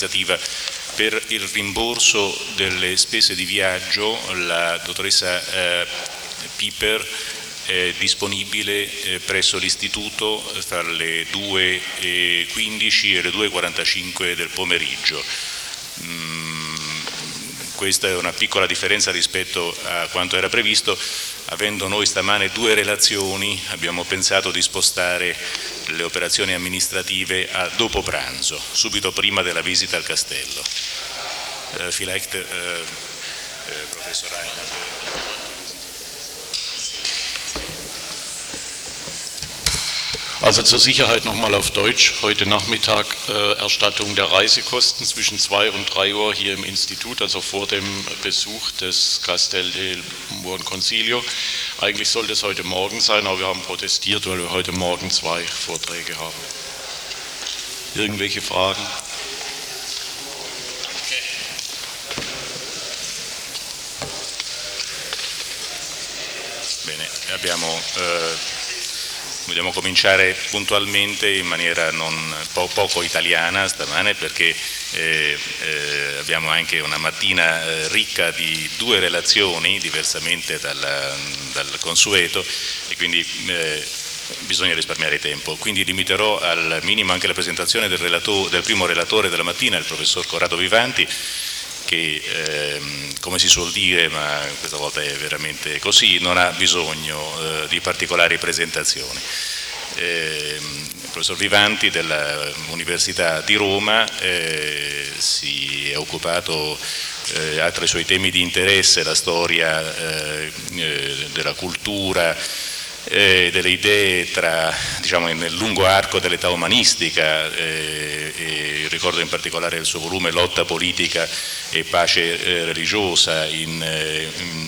Per il rimborso delle spese di viaggio la dottoressa Piper è disponibile presso l'istituto tra le 2:15 e le 2:45 del pomeriggio. Questa è una piccola differenza rispetto a quanto era previsto. Avendo noi stamane 2 relazioni, abbiamo pensato di spostare le operazioni amministrative a dopo pranzo, subito prima della visita al castello. Vielleicht, Professor Reinhardt. Also zur Sicherheit nochmal auf Deutsch. Heute Nachmittag Erstattung der Reisekosten zwischen 2 und 3 Uhr hier im Institut, also vor dem Besuch des Castel del Buon Consiglio. Eigentlich sollte es heute Morgen sein, aber wir haben protestiert, weil wir heute Morgen 2 Vorträge haben. Irgendwelche Fragen? Bene, vogliamo cominciare puntualmente in maniera poco italiana stamane, perché abbiamo anche una mattina ricca di 2 relazioni, diversamente dal consueto, e quindi bisogna risparmiare tempo. Quindi limiterò al minimo anche la presentazione del primo relatore della mattina, il professor Corrado Vivanti, che come si suol dire, ma questa volta è veramente così, non ha bisogno di particolari presentazioni. Il professor Vivanti dell'Università di Roma si è occupato, ha tra i suoi temi di interesse la storia della cultura, delle idee nel lungo arco dell'età umanistica, e ricordo in particolare il suo volume Lotta politica e pace religiosa in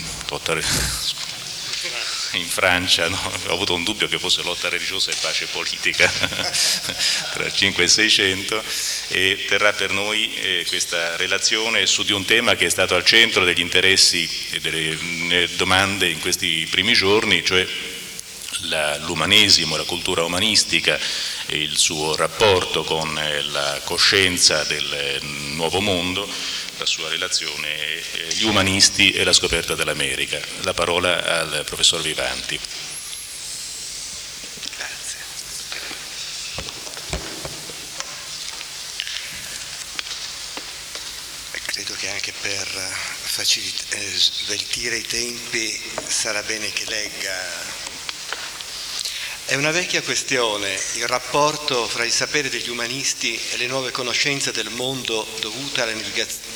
Francia, no? Ho avuto un dubbio che fosse lotta religiosa e pace politica tra il 500 e il 600, e terrà per noi questa relazione su di un tema che è stato al centro degli interessi e delle domande in questi primi giorni, cioè l'umanesimo, la cultura umanistica e il suo rapporto con la coscienza del nuovo mondo, la sua relazione, gli umanisti e la scoperta dell'America. La parola al professor Vivanti. Grazie. Credo che anche per sveltire i tempi sarà bene che legga. È una vecchia questione il rapporto fra il sapere degli umanisti e le nuove conoscenze del mondo dovute alla navigazione.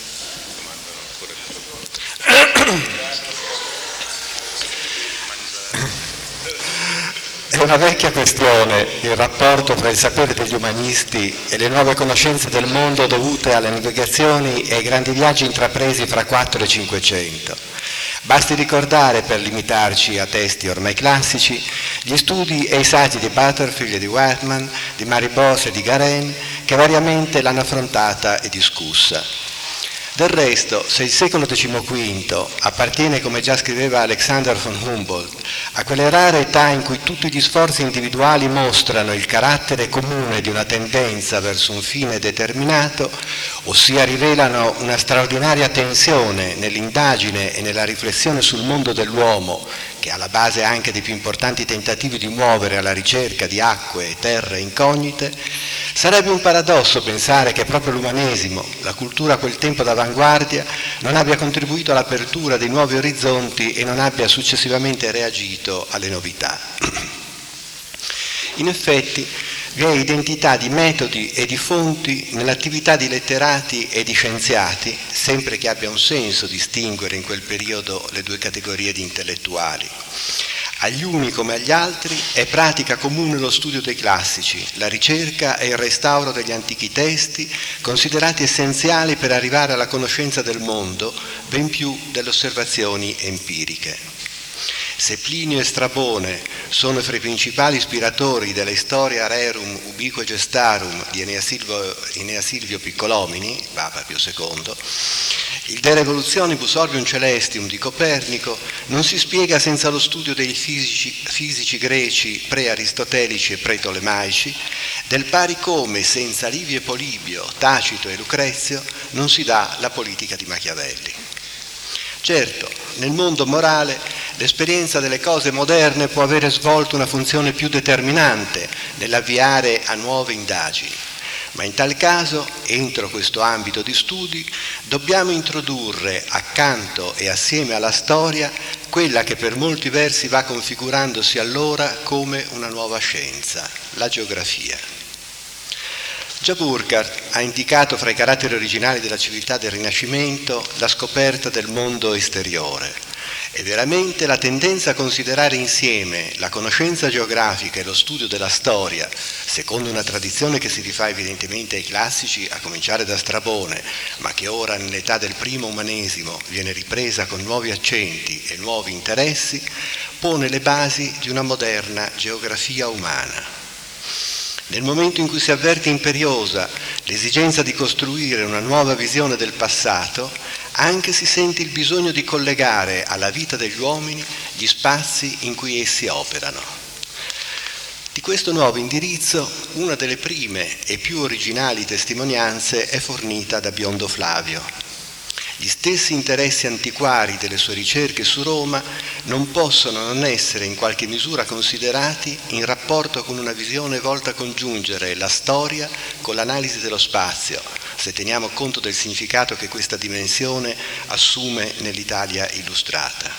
È una vecchia questione il rapporto fra il sapere degli umanisti e le nuove conoscenze del mondo dovute alle navigazioni e ai grandi viaggi intrapresi fra 4 e 500. Basti ricordare, per limitarci a testi ormai classici, gli studi e i saggi di Butterfield e di Whitman, di Maribos e di Garen, che variamente l'hanno affrontata e discussa. Del resto, se il secolo XV appartiene, come già scriveva Alexander von Humboldt, a quelle rare età in cui tutti gli sforzi individuali mostrano il carattere comune di una tendenza verso un fine determinato, ossia rivelano una straordinaria tensione nell'indagine e nella riflessione sul mondo dell'uomo, che è alla base anche dei più importanti tentativi di muovere alla ricerca di acque e terre incognite, sarebbe un paradosso pensare che proprio l'umanesimo, la cultura a quel tempo d'avanguardia, non abbia contribuito all'apertura dei nuovi orizzonti e non abbia successivamente reagito alle novità. In effetti, vi è identità di metodi e di fonti nell'attività di letterati e di scienziati, sempre che abbia un senso distinguere in quel periodo le 2 categorie di intellettuali. Agli uni come agli altri è pratica comune lo studio dei classici, la ricerca e il restauro degli antichi testi, considerati essenziali per arrivare alla conoscenza del mondo, ben più delle osservazioni empiriche. Se Plinio e Strabone sono fra i principali ispiratori della Historia Rerum Ubique Gestarum di Enea Silvio Piccolomini, Papa Pio II, Il De Revolutionibus Orbium Celestium di Copernico non si spiega senza lo studio dei fisici greci pre-aristotelici e pre-tolemaici, del pari come senza Livio e Polibio, Tacito e Lucrezio non si dà la politica di Machiavelli. Certo, nel mondo morale l'esperienza delle cose moderne può avere svolto una funzione più determinante nell'avviare a nuove indagini, ma in tal caso, entro questo ambito di studi, dobbiamo introdurre accanto e assieme alla storia quella che per molti versi va configurandosi allora come una nuova scienza, la geografia. Già Burckhardt ha indicato fra i caratteri originali della civiltà del Rinascimento la scoperta del mondo esteriore. E veramente la tendenza a considerare insieme la conoscenza geografica e lo studio della storia, secondo una tradizione che si rifà evidentemente ai classici, a cominciare da Strabone, ma che ora nell'età del primo umanesimo viene ripresa con nuovi accenti e nuovi interessi, pone le basi di una moderna geografia umana. Nel momento in cui si avverte imperiosa l'esigenza di costruire una nuova visione del passato, anche si sente il bisogno di collegare alla vita degli uomini gli spazi in cui essi operano. Di questo nuovo indirizzo, una delle prime e più originali testimonianze è fornita da Biondo Flavio. Gli stessi interessi antiquari delle sue ricerche su Roma non possono non essere in qualche misura considerati in rapporto con una visione volta a congiungere la storia con l'analisi dello spazio, se teniamo conto del significato che questa dimensione assume nell'Italia illustrata.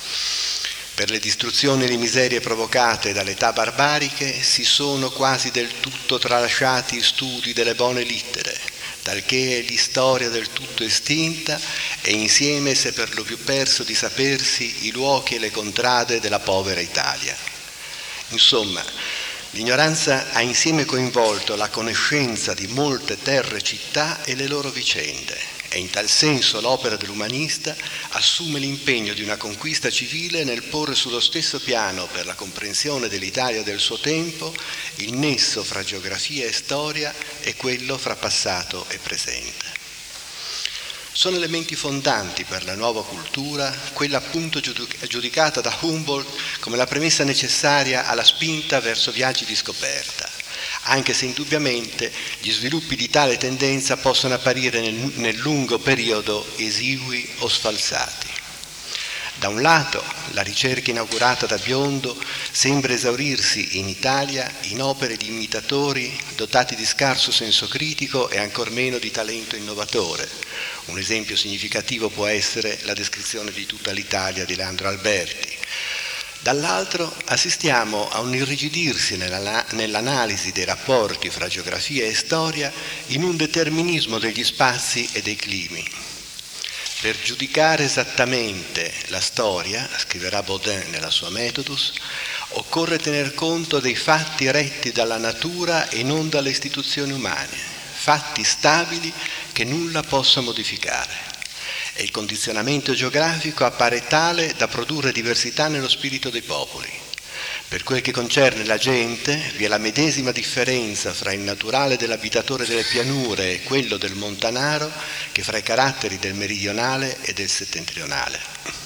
Per le distruzioni e le miserie provocate dalle età barbariche si sono quasi del tutto tralasciati studi delle buone littere, talché è l'istoria del tutto estinta e insieme si è per lo più perso di sapersi i luoghi e le contrade della povera Italia. Insomma, l'ignoranza ha insieme coinvolto la conoscenza di molte terre e città e le loro vicende, e in tal senso l'opera dell'umanista assume l'impegno di una conquista civile nel porre sullo stesso piano per la comprensione dell'Italia del suo tempo il nesso fra geografia e storia e quello fra passato e presente. Sono elementi fondanti per la nuova cultura, quella appunto giudicata da Humboldt come la premessa necessaria alla spinta verso viaggi di scoperta, anche se indubbiamente gli sviluppi di tale tendenza possono apparire nel lungo periodo esigui o sfalsati. Da un lato, la ricerca inaugurata da Biondo sembra esaurirsi in Italia in opere di imitatori dotati di scarso senso critico e ancor meno di talento innovatore. Un esempio significativo può essere la descrizione di tutta l'Italia di Leandro Alberti. Dall'altro assistiamo a un irrigidirsi nell'analisi dei rapporti fra geografia e storia in un determinismo degli spazi e dei climi. Per giudicare esattamente la storia, scriverà Baudin nella sua Methodus, occorre tener conto dei fatti retti dalla natura e non dalle istituzioni umane, fatti stabili che nulla possa modificare. E il condizionamento geografico appare tale da produrre diversità nello spirito dei popoli. Per quel che concerne la gente, vi è la medesima differenza fra il naturale dell'abitatore delle pianure e quello del montanaro che fra i caratteri del meridionale e del settentrionale.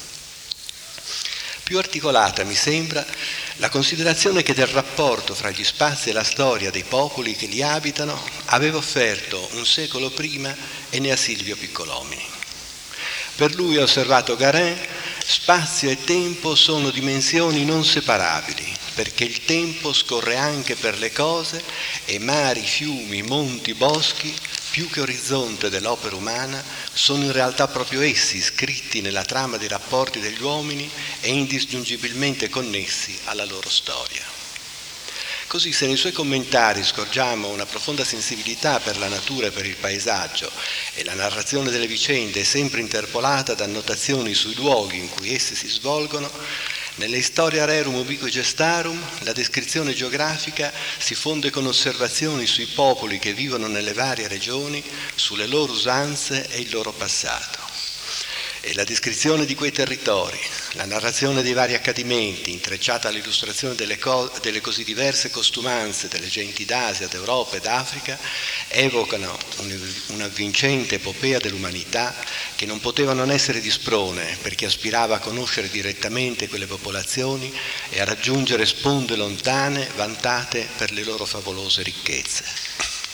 Più articolata mi sembra la considerazione che del rapporto fra gli spazi e la storia dei popoli che li abitano aveva offerto un secolo prima Enea Silvio Piccolomini. Per lui, ha osservato Garin, spazio e tempo sono dimensioni non separabili, perché il tempo scorre anche per le cose e mari, fiumi, monti, boschi, più che orizzonte dell'opera umana, sono in realtà proprio essi scritti nella trama dei rapporti degli uomini e indisgiungibilmente connessi alla loro storia. Così, se nei suoi commentari scorgiamo una profonda sensibilità per la natura e per il paesaggio e la narrazione delle vicende è sempre interpolata da annotazioni sui luoghi in cui esse si svolgono, nelle Historia Rerum Ubique Gestarum la descrizione geografica si fonde con osservazioni sui popoli che vivono nelle varie regioni, sulle loro usanze e il loro passato. E la descrizione di quei territori, la narrazione dei vari accadimenti, intrecciata all'illustrazione delle così diverse costumanze delle genti d'Asia, d'Europa e d'Africa, evocano una vincente epopea dell'umanità che non poteva non essere di sprone per chi aspirava a conoscere direttamente quelle popolazioni e a raggiungere sponde lontane vantate per le loro favolose ricchezze.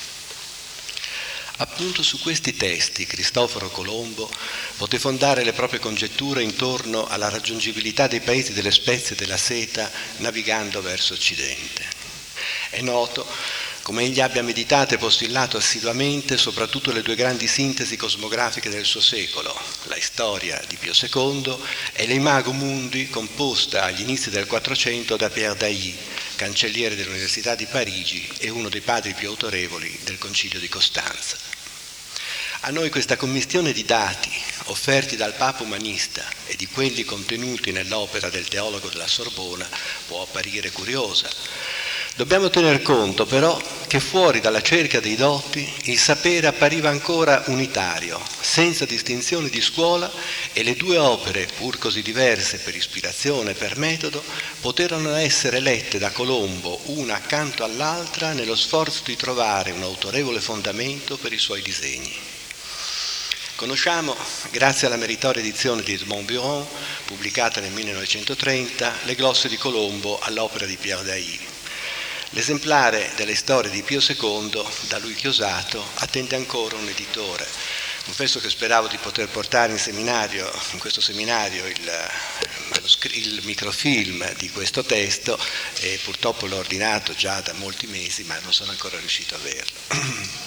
Appunto su questi testi Cristoforo Colombo poté fondare le proprie congetture intorno alla raggiungibilità dei paesi delle spezie e della seta navigando verso occidente. È noto come egli abbia meditato e postillato assiduamente soprattutto le due grandi sintesi cosmografiche del suo secolo, la storia di Pio II e l'Imago Mundi, composta agli inizi del Quattrocento da Pierre Dailly, cancelliere dell'Università di Parigi e uno dei padri più autorevoli del Concilio di Costanza. A noi questa commistione di dati offerti dal Papa umanista e di quelli contenuti nell'opera del teologo della Sorbona può apparire curiosa. Dobbiamo tener conto però che fuori dalla cerchia dei dotti il sapere appariva ancora unitario, senza distinzione di scuola, e le due opere, pur così diverse per ispirazione e per metodo, poterono essere lette da Colombo una accanto all'altra nello sforzo di trovare un autorevole fondamento per i suoi disegni. Conosciamo, grazie alla meritoria edizione di Edmond Buron, pubblicata nel 1930, le glosse di Colombo all'opera di Pierre Dailly. L'esemplare delle storie di Pio II, da lui chiosato, attende ancora un editore. Confesso che speravo di poter portare in questo seminario il microfilm di questo testo e purtroppo l'ho ordinato già da molti mesi, ma non sono ancora riuscito a averlo.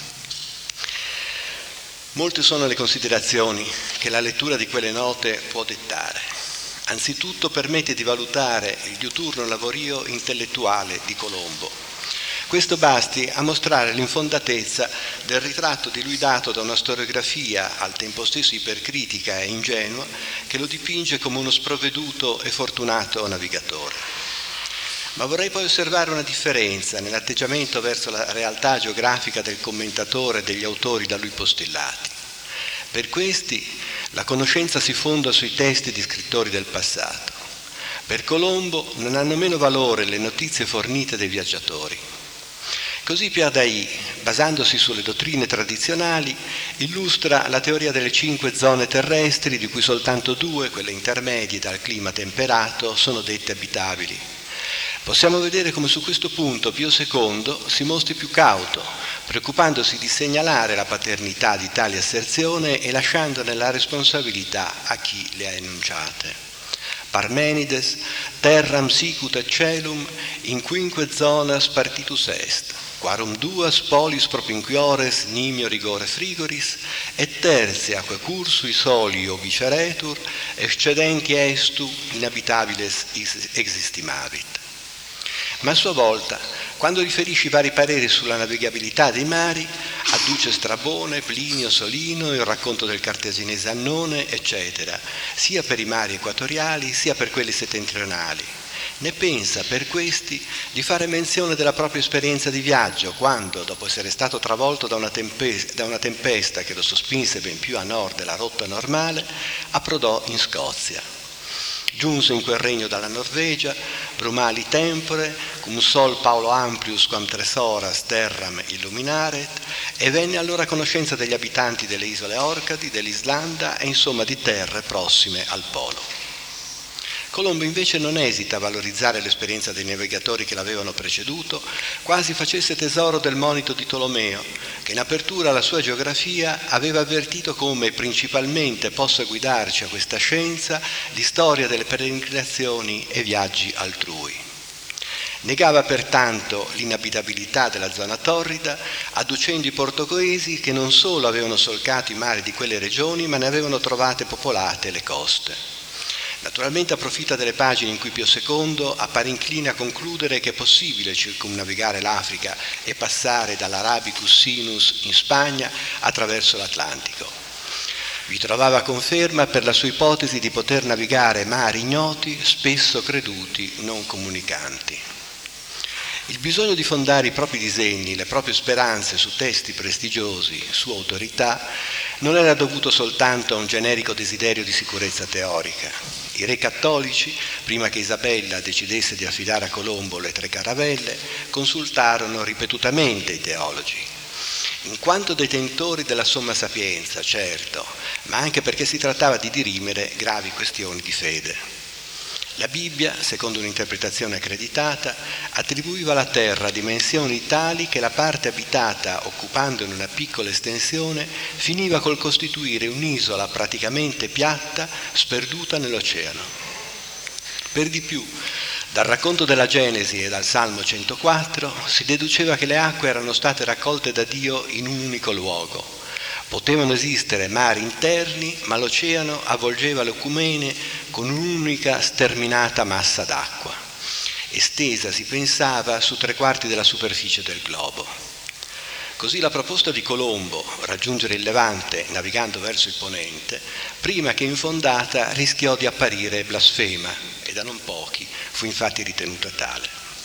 Molte sono le considerazioni che la lettura di quelle note può dettare. Anzitutto permette di valutare il diuturno lavorio intellettuale di Colombo. Questo basti a mostrare l'infondatezza del ritratto di lui dato da una storiografia al tempo stesso ipercritica e ingenua che lo dipinge come uno sprovveduto e fortunato navigatore. Ma vorrei poi osservare una differenza nell'atteggiamento verso la realtà geografica del commentatore e degli autori da lui postillati. Per questi la conoscenza si fonda sui testi di scrittori del passato. Per Colombo non hanno meno valore le notizie fornite dai viaggiatori. Così Pierre Dailly, basandosi sulle dottrine tradizionali, illustra la teoria delle 5 zone terrestri, di cui soltanto 2, quelle intermedie dal clima temperato, sono dette abitabili. Possiamo vedere come su questo punto Pio II si mostri più cauto, preoccupandosi di segnalare la paternità di tali asserzioni e lasciandone la responsabilità a chi le ha enunciate. Parmenides, terram sicut et celum, in quinque zonas partitus est, quarum duas polis propinquiores nimio rigore frigoris, et tertiaque cursui soli obiceretur, excedenti estu inhabitabiles existimavit. Ma a sua volta, quando riferisce i vari pareri sulla navigabilità dei mari, adduce Strabone, Plinio, Solino, il racconto del cartaginese Annone, eccetera, sia per i mari equatoriali sia per quelli settentrionali. Ne pensa per questi di fare menzione della propria esperienza di viaggio quando, dopo essere stato travolto da una tempesta che lo sospinse ben più a nord della rotta normale, approdò in Scozia. Giunse in quel regno dalla Norvegia, brumali tempore, cum sol Paulo amplius quam 3 horas terram illuminaret, e venne allora a conoscenza degli abitanti delle isole Orcadi, dell'Islanda e insomma di terre prossime al polo. Colombo invece non esita a valorizzare l'esperienza dei navigatori che l'avevano preceduto, quasi facesse tesoro del monito di Tolomeo, che in apertura alla sua geografia aveva avvertito come principalmente possa guidarci a questa scienza l'istoria delle peregrinazioni e viaggi altrui. Negava pertanto l'inabitabilità della zona torrida, adducendo i portoghesi che non solo avevano solcato i mari di quelle regioni, ma ne avevano trovate popolate le coste. Naturalmente approfitta delle pagine in cui Pio II appare incline a concludere che è possibile circumnavigare l'Africa e passare dall'Arabicus Sinus in Spagna attraverso l'Atlantico. Vi trovava conferma per la sua ipotesi di poter navigare mari ignoti, spesso creduti non comunicanti. Il bisogno di fondare i propri disegni, le proprie speranze su testi prestigiosi, su autorità, non era dovuto soltanto a un generico desiderio di sicurezza teorica. I re cattolici, prima che Isabella decidesse di affidare a Colombo le 3 caravelle, consultarono ripetutamente i teologi. In quanto detentori della somma sapienza, certo, ma anche perché si trattava di dirimere gravi questioni di fede. La Bibbia, secondo un'interpretazione accreditata, attribuiva alla terra dimensioni tali che la parte abitata, occupandone una piccola estensione, finiva col costituire un'isola praticamente piatta, sperduta nell'oceano. Per di più, dal racconto della Genesi e dal Salmo 104 si deduceva che le acque erano state raccolte da Dio in un unico luogo. Potevano esistere mari interni, ma l'oceano avvolgeva l'Ecumene con un'unica sterminata massa d'acqua, estesa, si pensava, su 3/4 della superficie del globo. Così la proposta di Colombo, raggiungere il Levante navigando verso il ponente, prima che infondata rischiò di apparire blasfema, e da non pochi fu infatti ritenuta tale.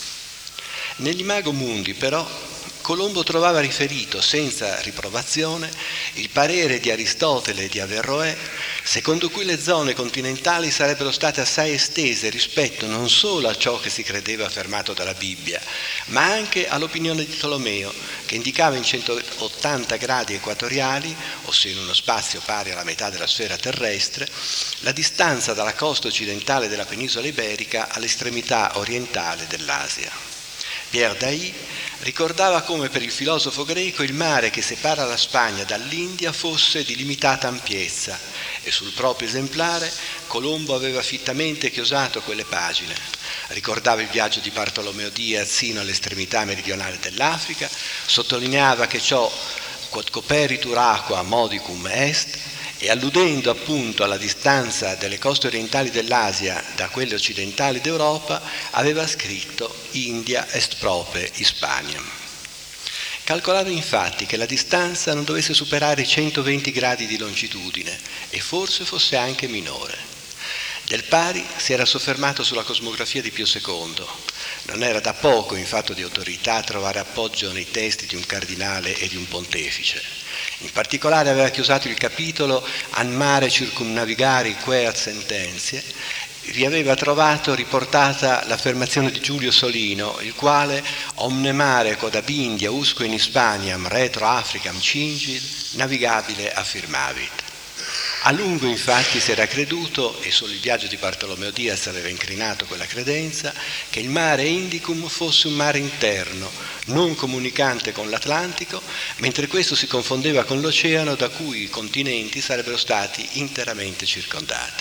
Nell'Imago Mundi, però, Colombo trovava riferito, senza riprovazione, il parere di Aristotele e di Averroè, secondo cui le zone continentali sarebbero state assai estese rispetto non solo a ciò che si credeva affermato dalla Bibbia, ma anche all'opinione di Tolomeo, che indicava in 180 gradi equatoriali, ossia in uno spazio pari alla metà della sfera terrestre, la distanza dalla costa occidentale della penisola iberica all'estremità orientale dell'Asia. Pierre Dailly ricordava come per il filosofo greco il mare che separa la Spagna dall'India fosse di limitata ampiezza, e sul proprio esemplare Colombo aveva fittamente chiosato quelle pagine. Ricordava il viaggio di Bartolomeo Diaz sino all'estremità meridionale dell'Africa, sottolineava che ciò quod coperitur aqua modicum est, e alludendo appunto alla distanza delle coste orientali dell'Asia da quelle occidentali d'Europa, aveva scritto India est prope Hispaniam. Calcolava infatti che la distanza non dovesse superare i 120 gradi di longitudine e forse fosse anche minore. Del pari si era soffermato sulla cosmografia di Pio II. Non era da poco in fatto di autorità trovare appoggio nei testi di un cardinale e di un pontefice. In particolare aveva chiusato il capitolo An mare circumnavigari queat sententiae. Vi aveva trovato riportata l'affermazione di Giulio Solino, il quale omne mare quod ab India usque in Hispaniam retro Africam cingit navigabile affirmavit. A lungo infatti si era creduto, e solo il viaggio di Bartolomeo Diaz aveva incrinato quella credenza, che il mare Indicum fosse un mare interno, non comunicante con l'Atlantico, mentre questo si confondeva con l'oceano da cui i continenti sarebbero stati interamente circondati.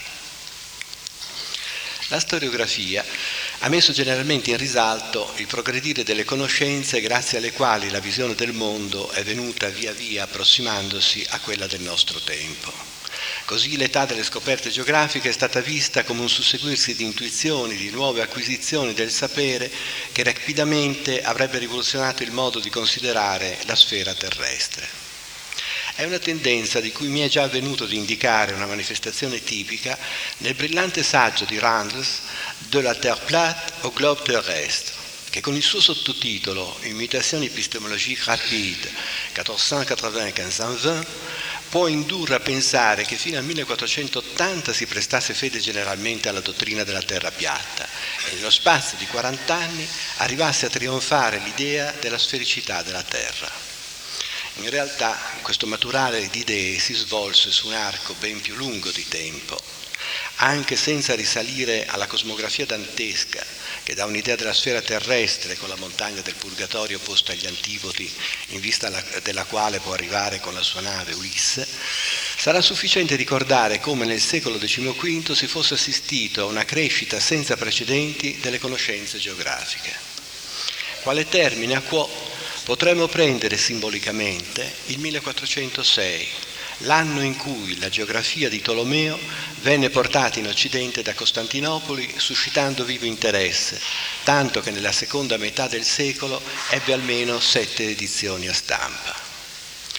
La storiografia ha messo generalmente in risalto il progredire delle conoscenze grazie alle quali la visione del mondo è venuta via via approssimandosi a quella del nostro tempo. Così l'età delle scoperte geografiche è stata vista come un susseguirsi di intuizioni, di nuove acquisizioni del sapere che rapidamente avrebbe rivoluzionato il modo di considerare la sfera terrestre. È una tendenza di cui mi è già avvenuto di indicare una manifestazione tipica nel brillante saggio di Randles De la Terre plate au globe terrestre, che con il suo sottotitolo Imitation épistémologique rapide 1480-1520 può indurre a pensare che fino al 1480 si prestasse fede generalmente alla dottrina della terra piatta e nello spazio di 40 anni arrivasse a trionfare l'idea della sfericità della terra. In realtà questo maturare di idee si svolse su un arco ben più lungo di tempo, anche senza risalire alla cosmografia dantesca, che dà un'idea della sfera terrestre con la montagna del Purgatorio posta agli antipodi, in vista della quale può arrivare con la sua nave Ulisse. Sarà sufficiente ricordare come nel secolo XV si fosse assistito a una crescita senza precedenti delle conoscenze geografiche. Quale termine a quo potremmo prendere simbolicamente il 1406, l'anno in cui la geografia di Tolomeo venne portata in Occidente da Costantinopoli, suscitando vivo interesse, tanto che nella seconda metà del secolo ebbe almeno 7 edizioni a stampa.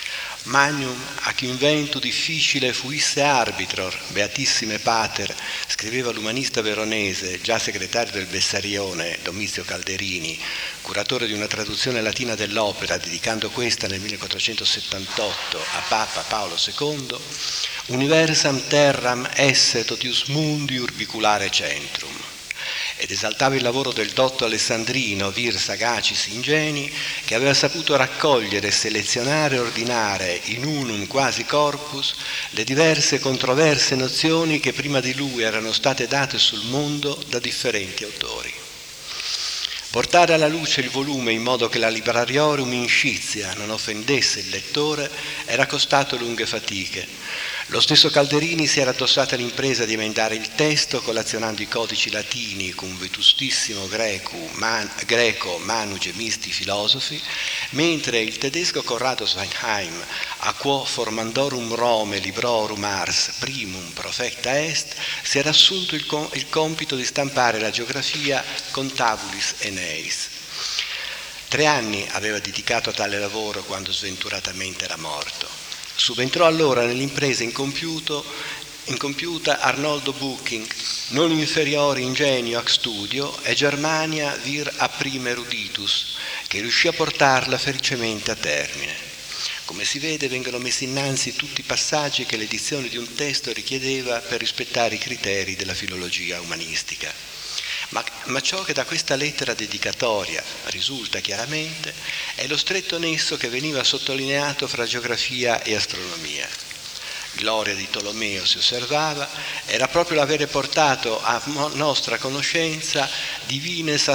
Magnum ac inventu difficile fuisse arbitror, beatissime pater, scriveva l'umanista veronese, già segretario del Bessarione, Domizio Calderini, curatore di una traduzione latina dell'opera, dedicando questa nel 1478 a Papa Paolo II, universam terram esse totius mundi urbiculare centrum. Ed esaltava il lavoro del dotto alessandrino, vir sagacis ingeni, che aveva saputo raccogliere, selezionare e ordinare in unum quasi corpus le diverse controverse nozioni che prima di lui erano state date sul mondo da differenti autori. Portare alla luce il volume in modo che la librariorum inscitia non offendesse il lettore era costato lunghe fatiche. Lo stesso Calderini si era addossato all'impresa di emendare il testo collazionando i codici latini cum vetustissimo greco manu gemisti filosofi, mentre il tedesco Corrado Sveinheim, a quo formandorum Rome librorum ars primum profecta est, si era assunto il compito di stampare la geografia contabulis eneis. 3 anni aveva dedicato a tale lavoro quando sventuratamente era morto. Subentrò allora nell'impresa incompiuta Arnoldo Bucking, non inferiore ingegno ac studio, e Germania vir a prima eruditus, che riuscì a portarla felicemente a termine. Come si vede, vengono messi innanzi tutti i passaggi che l'edizione di un testo richiedeva per rispettare i criteri della filologia umanistica. Ma ciò che da questa lettera dedicatoria risulta chiaramente è lo stretto nesso che veniva sottolineato fra geografia e astronomia. Gloria di Tolomeo, si osservava, era proprio l'avere portato a nostra conoscenza divinas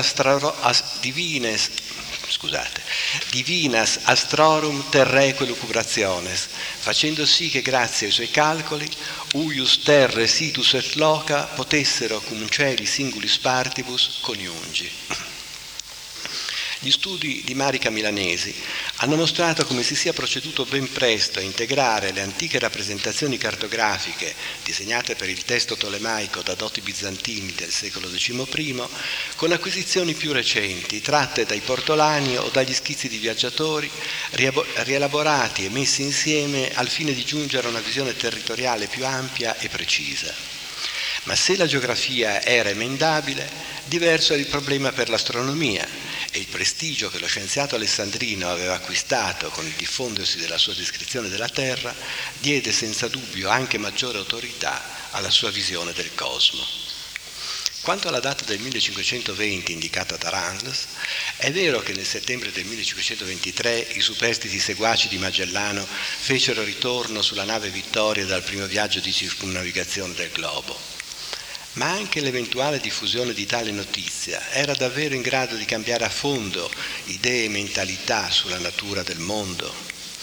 astrorum terraeque lucubrationes, facendo sì che grazie ai suoi calcoli uius terre situs et loca potessero cum celi singulis partibus coniungi. Gli studi di Marica Milanesi hanno mostrato come si sia proceduto ben presto a integrare le antiche rappresentazioni cartografiche disegnate per il testo tolemaico da doti bizantini del secolo XI con acquisizioni più recenti tratte dai portolani o dagli schizzi di viaggiatori rielaborati e messi insieme al fine di giungere a una visione territoriale più ampia e precisa. Ma se la geografia era emendabile, diverso era il problema per l'astronomia, e il prestigio che lo scienziato alessandrino aveva acquistato con il diffondersi della sua descrizione della Terra diede senza dubbio anche maggiore autorità alla sua visione del cosmo. Quanto alla data del 1520 indicata da Randles, è vero che nel settembre del 1523 i superstiti seguaci di Magellano fecero ritorno sulla nave Vittoria dal primo viaggio di circumnavigazione del globo. Ma anche l'eventuale diffusione di tale notizia era davvero in grado di cambiare a fondo idee e mentalità sulla natura del mondo.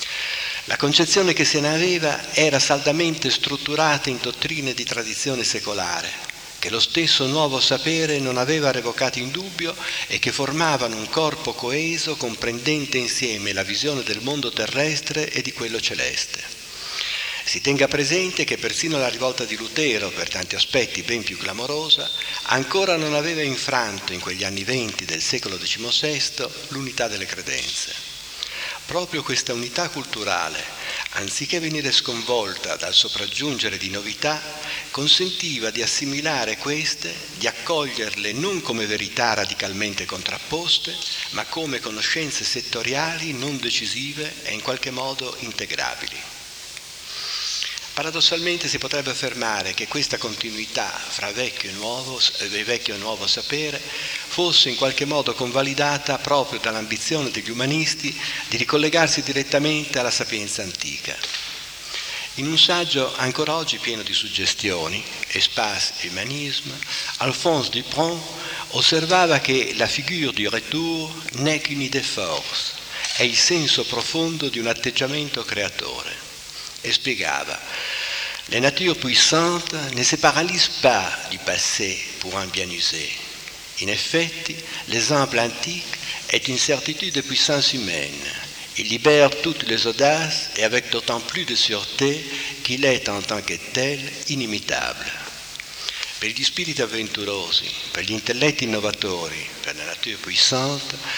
La concezione che se ne aveva era saldamente strutturata in dottrine di tradizione secolare, che lo stesso nuovo sapere non aveva revocato in dubbio e che formavano un corpo coeso comprendente insieme la visione del mondo terrestre e di quello celeste. Si tenga presente che persino la rivolta di Lutero, per tanti aspetti ben più clamorosa, ancora non aveva infranto in quegli anni 20 del secolo XVI l'unità delle credenze. Proprio questa unità culturale, anziché venire sconvolta dal sopraggiungere di novità, consentiva di assimilare queste, di accoglierle non come verità radicalmente contrapposte, ma come conoscenze settoriali non decisive e in qualche modo integrabili. Paradossalmente si potrebbe affermare che questa continuità fra vecchio e nuovo sapere fosse in qualche modo convalidata proprio dall'ambizione degli umanisti di ricollegarsi direttamente alla sapienza antica. In un saggio ancora oggi pieno di suggestioni, Espace et Humanisme, Alphonse Dupont osservava che la figure du retour n'est qu'une idée force, è il senso profondo di un atteggiamento creatore. Et spiegava: les natures puissantes ne se paralysent pas du passé pour un bien usé. In effetti, l'exemple antique est une certitude de puissance humaine. Il libère toutes les audaces et avec d'autant plus de sûreté qu'il est en tant que tel inimitable. Per gli spiriti avventurosi, per gli intelletti innovatori, per la nature puissante,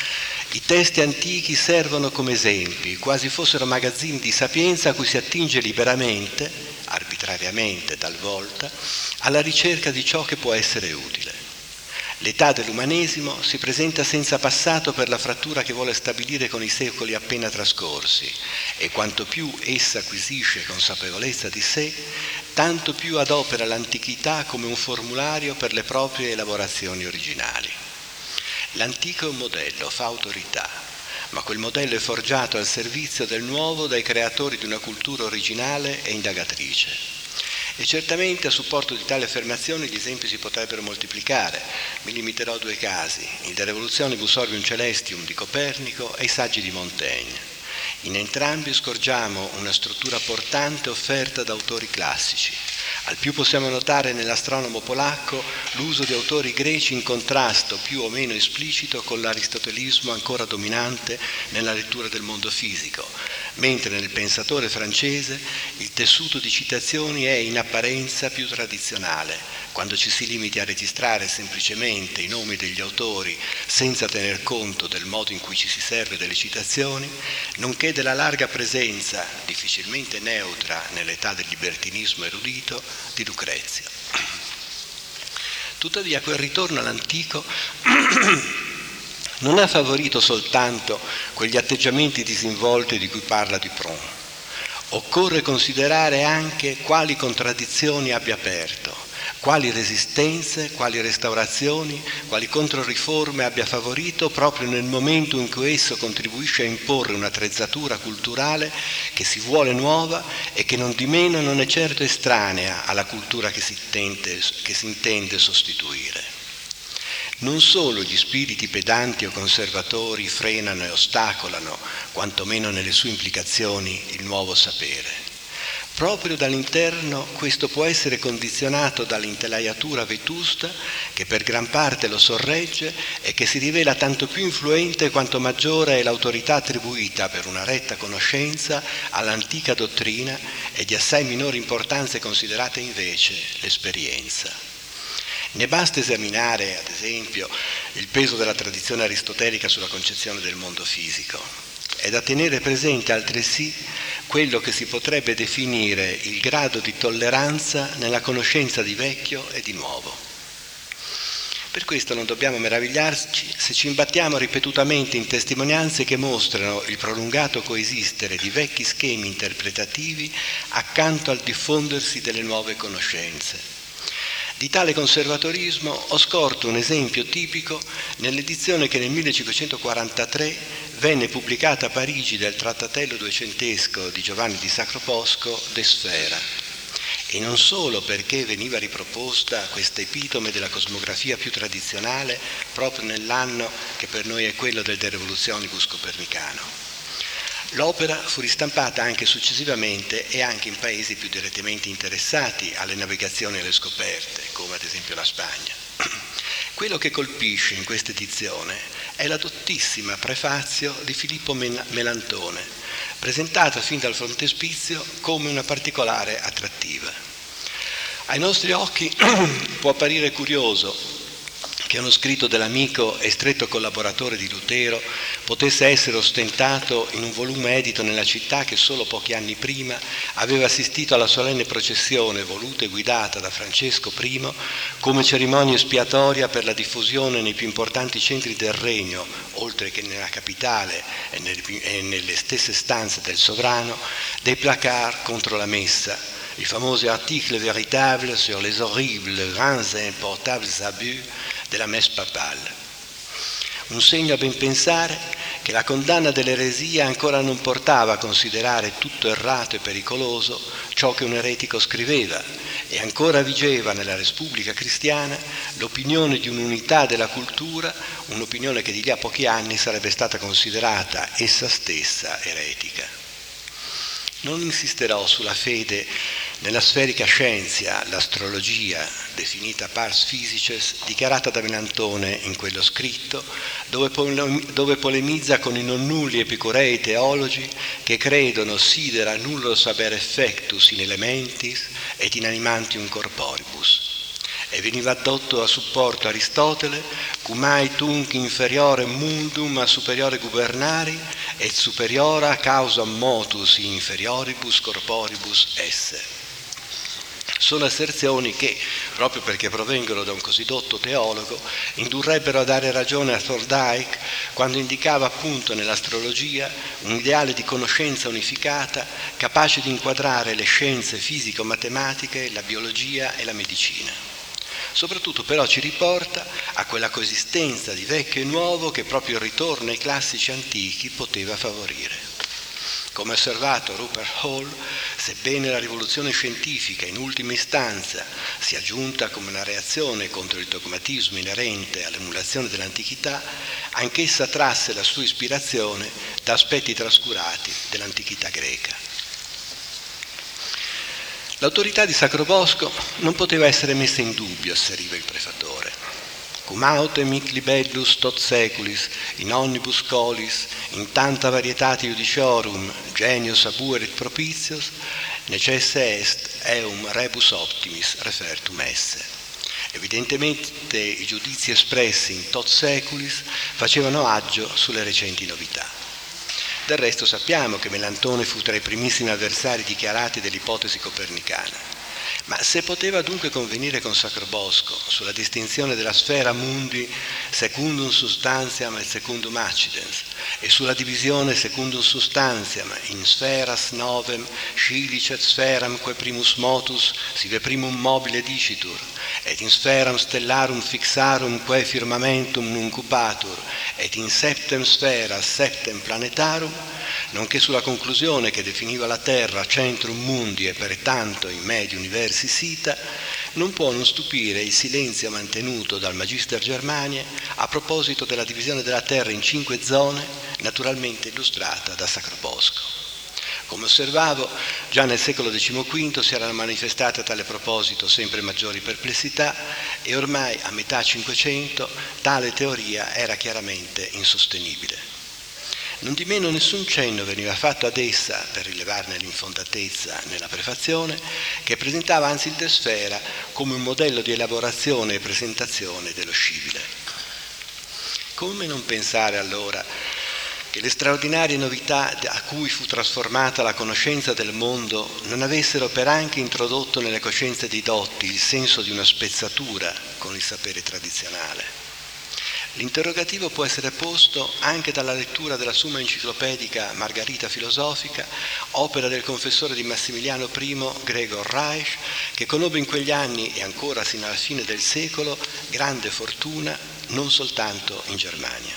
I testi antichi servono come esempi, quasi fossero magazzini di sapienza a cui si attinge liberamente, arbitrariamente talvolta, alla ricerca di ciò che può essere utile. L'età dell'umanesimo si presenta senza passato per la frattura che vuole stabilire con i secoli appena trascorsi, e quanto più essa acquisisce consapevolezza di sé, tanto più adopera l'antichità come un formulario per le proprie elaborazioni originali. L'antico è un modello, fa autorità, ma quel modello è forgiato al servizio del nuovo dai creatori di una cultura originale e indagatrice. E certamente a supporto di tali affermazioni gli esempi si potrebbero moltiplicare. Mi limiterò a 2 casi, il De Revolutionibus Orbium Celestium di Copernico e i saggi di Montaigne. In entrambi scorgiamo una struttura portante offerta da autori classici. Al più possiamo notare nell'astronomo polacco l'uso di autori greci in contrasto più o meno esplicito con l'aristotelismo ancora dominante nella lettura del mondo fisico, mentre nel pensatore francese il tessuto di citazioni è in apparenza più tradizionale, quando ci si limiti a registrare semplicemente i nomi degli autori senza tener conto del modo in cui ci si serve delle citazioni, nonché della larga presenza, difficilmente neutra nell'età del libertinismo erudito, di Lucrezia. Tuttavia quel ritorno all'antico non ha favorito soltanto quegli atteggiamenti disinvolti di cui parla Dupron. Occorre considerare anche quali contraddizioni abbia aperto, quali resistenze, quali restaurazioni, quali controriforme abbia favorito proprio nel momento in cui esso contribuisce a imporre un'attrezzatura culturale che si vuole nuova e che non di meno non è certo estranea alla cultura che si intende sostituire. Non solo gli spiriti pedanti o conservatori frenano e ostacolano, quantomeno nelle sue implicazioni, il nuovo sapere. Proprio dall'interno questo può essere condizionato dall'intelaiatura vetusta che per gran parte lo sorregge e che si rivela tanto più influente quanto maggiore è l'autorità attribuita per una retta conoscenza all'antica dottrina e di assai minore importanza è considerata invece l'esperienza. Ne basta esaminare, ad esempio, il peso della tradizione aristotelica sulla concezione del mondo fisico. È da tenere presente altresì quello che si potrebbe definire il grado di tolleranza nella conoscenza di vecchio e di nuovo. Per questo non dobbiamo meravigliarci se ci imbattiamo ripetutamente in testimonianze che mostrano il prolungato coesistere di vecchi schemi interpretativi accanto al diffondersi delle nuove conoscenze. Di tale conservatorismo ho scorto un esempio tipico nell'edizione che nel 1543 venne pubblicata a Parigi del Trattatello duecentesco di Giovanni di Sacroposco De Sfera, e non solo perché veniva riproposta questa epitome della cosmografia più tradizionale proprio nell'anno che per noi è quello del De Revolutionibus Copernicano. L'opera fu ristampata anche successivamente e anche in paesi più direttamente interessati alle navigazioni e alle scoperte, come ad esempio la Spagna. Quello che colpisce in questa edizione è la dottissima prefazio di Filippo Melantone, presentata fin dal frontespizio come una particolare attrattiva. Ai nostri occhi può apparire curioso che uno scritto dell'amico e stretto collaboratore di Lutero potesse essere ostentato in un volume edito nella città che solo pochi anni prima aveva assistito alla solenne processione voluta e guidata da Francesco I come cerimonia espiatoria per la diffusione nei più importanti centri del regno, oltre che nella capitale e nelle stesse stanze del sovrano, dei placard contro la messa, i famosi articles véritables sur les horribles, grands et importables abus della messe papale. Un segno a ben pensare che la condanna dell'eresia ancora non portava a considerare tutto errato e pericoloso ciò che un eretico scriveva, e ancora vigeva nella Repubblica cristiana l'opinione di un'unità della cultura, un'opinione che di lì a pochi anni sarebbe stata considerata essa stessa eretica. Non insisterò sulla fede nella sferica scienza, l'astrologia, definita pars physices, dichiarata da Melantone in quello scritto, dove polemizza con i non nulli epicurei teologi che credono sidera nullo saber effectus in elementis et in animantium corporibus. e veniva addotto a supporto Aristotele, cumai tunc inferiore mundum a superiore gubernari et superiora causam motus inferioribus corporibus esse. Sono asserzioni che, proprio perché provengono da un cosiddetto teologo, indurrebbero a dare ragione a Thorndike quando indicava appunto nell'astrologia un ideale di conoscenza unificata capace di inquadrare le scienze fisico-matematiche, la biologia e la medicina. Soprattutto però ci riporta a quella coesistenza di vecchio e nuovo che proprio il ritorno ai classici antichi poteva favorire. Come ha osservato Rupert Hall, sebbene la rivoluzione scientifica in ultima istanza sia giunta come una reazione contro il dogmatismo inerente all'emulazione dell'antichità, anch'essa trasse la sua ispirazione da aspetti trascurati dell'antichità greca. L'autorità di Sacro Bosco non poteva essere messa in dubbio, asseriva il prefatore. Cum autem hic libellus tot seculis, in omnibus colis, in tanta varietate judiciorum, genius abuerit propitius, necesse est eum rebus optimis refertum esse. Evidentemente i giudizi espressi in tot seculis facevano aggio sulle recenti novità. Del resto sappiamo che Melantone fu tra i primissimi avversari dichiarati dell'ipotesi copernicana. Ma se poteva dunque convenire con Sacro Bosco sulla distinzione della sfera mundi secundum substantiam et secundum accidens e sulla divisione secundum substantiam in sferas novem scilicet sferam quae primus motus sive primum mobile dicitur et in sferam stellarum fixarum quae firmamentum nuncupatur et in septem sferas septem planetarum, nonché sulla conclusione che definiva la Terra centrum mundi e pertanto in medi universi sita, non può non stupire il silenzio mantenuto dal Magister Germaniae a proposito della divisione della Terra in 5 zone, naturalmente illustrata da Sacro Bosco. Come osservavo, già nel secolo XV si erano manifestate a tale proposito sempre maggiori perplessità e ormai a metà Cinquecento tale teoria era chiaramente insostenibile. Nondimeno nessun cenno veniva fatto ad essa, per rilevarne l'infondatezza nella prefazione, che presentava anzi il De Sfera come un modello di elaborazione e presentazione dello scibile. Come non pensare allora che le straordinarie novità a cui fu trasformata la conoscenza del mondo non avessero per anche introdotto nelle coscienze dei dotti il senso di una spezzatura con il sapere tradizionale? L'interrogativo può essere posto anche dalla lettura della Summa Enciclopedica Margarita Filosofica, opera del confessore di Massimiliano I, Gregor Reich, che conobbe in quegli anni e ancora sino alla fine del secolo grande fortuna non soltanto in Germania.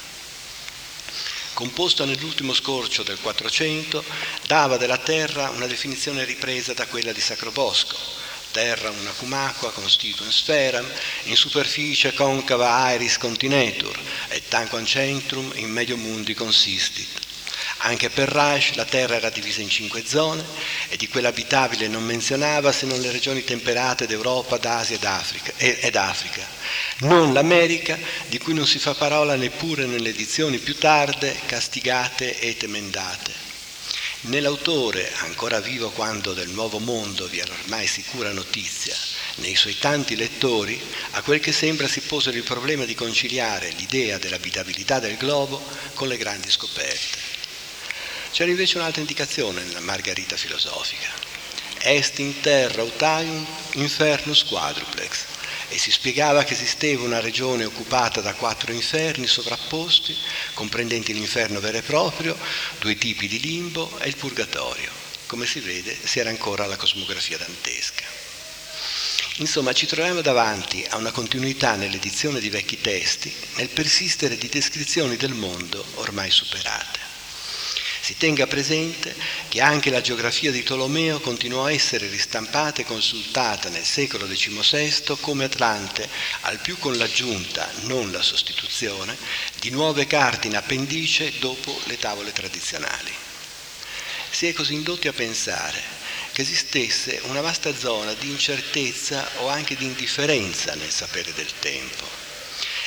Composto nell'ultimo scorcio del 400, dava della terra una definizione ripresa da quella di Sacro Bosco. Terra una cumaqua constituens sferam, in superficie concava aeris continetur, et tanquam centrum in medio mundi consistit. Anche per Reich la terra era divisa in 5 zone e di quella abitabile non menzionava se non le regioni temperate d'Europa, d'Asia ed Africa. Non l'America, di cui non si fa parola neppure nelle edizioni più tarde, castigate ed emendate. Né l'autore, ancora vivo quando del Nuovo Mondo vi era ormai sicura notizia, né i suoi tanti lettori, a quel che sembra si posero il problema di conciliare l'idea dell'abitabilità del globo con le grandi scoperte. C'era invece un'altra indicazione nella Margarita Filosofica. Est in terra utaium infernus quadruplex, e si spiegava che esisteva una regione occupata da 4 inferni sovrapposti, comprendenti l'inferno vero e proprio, 2 tipi di limbo e il purgatorio. Come si vede, si era ancora alla cosmografia dantesca. Insomma, ci troviamo davanti a una continuità nell'edizione di vecchi testi, nel persistere di descrizioni del mondo ormai superate. Si tenga presente che anche la geografia di Tolomeo continuò a essere ristampata e consultata nel secolo XVI come Atlante, al più con l'aggiunta, non la sostituzione, di nuove carte in appendice dopo le tavole tradizionali. Si è così indotti a pensare che esistesse una vasta zona di incertezza o anche di indifferenza nel sapere del tempo.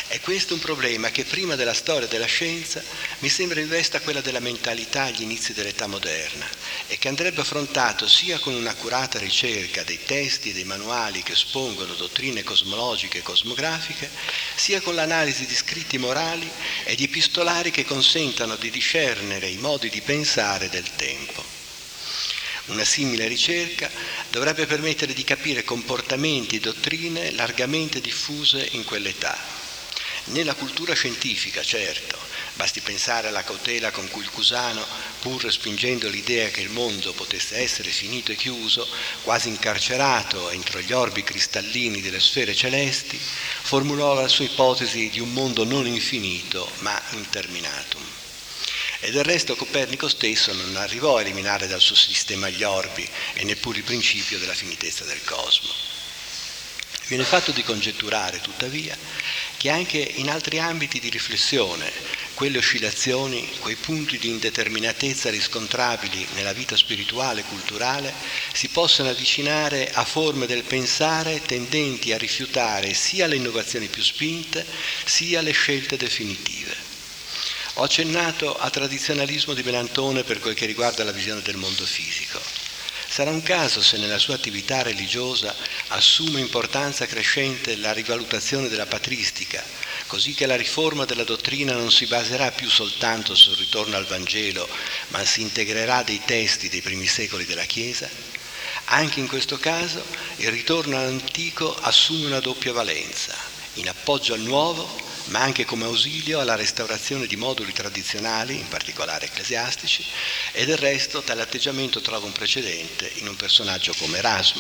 E questo è un problema che prima della storia della scienza mi sembra investa quella della mentalità agli inizi dell'età moderna e che andrebbe affrontato sia con un'accurata ricerca dei testi e dei manuali che espongono dottrine cosmologiche e cosmografiche, sia con l'analisi di scritti morali e di epistolari che consentano di discernere i modi di pensare del tempo. Una simile ricerca dovrebbe permettere di capire comportamenti e dottrine largamente diffuse in quell'età. Nella cultura scientifica, certo, basti pensare alla cautela con cui il Cusano, pur respingendo l'idea che il mondo potesse essere finito e chiuso, quasi incarcerato entro gli orbi cristallini delle sfere celesti, formulò la sua ipotesi di un mondo non infinito, ma interminatum. E del resto Copernico stesso non arrivò a eliminare dal suo sistema gli orbi e neppure il principio della finitezza del cosmo. Viene fatto di congetturare, tuttavia, che anche in altri ambiti di riflessione, quelle oscillazioni, quei punti di indeterminatezza riscontrabili nella vita spirituale e culturale, si possano avvicinare a forme del pensare tendenti a rifiutare sia le innovazioni più spinte, sia le scelte definitive. Ho accennato al tradizionalismo di Melantone per quel che riguarda la visione del mondo fisico. Sarà un caso se nella sua attività religiosa assume importanza crescente la rivalutazione della patristica, così che la riforma della dottrina non si baserà più soltanto sul ritorno al Vangelo, ma si integrerà dei testi dei primi secoli della Chiesa? Anche in questo caso il ritorno all'antico assume una doppia valenza, in appoggio al nuovo, ma anche come ausilio alla restaurazione di moduli tradizionali, in particolare ecclesiastici, e del resto tale atteggiamento trova un precedente in un personaggio come Erasmo.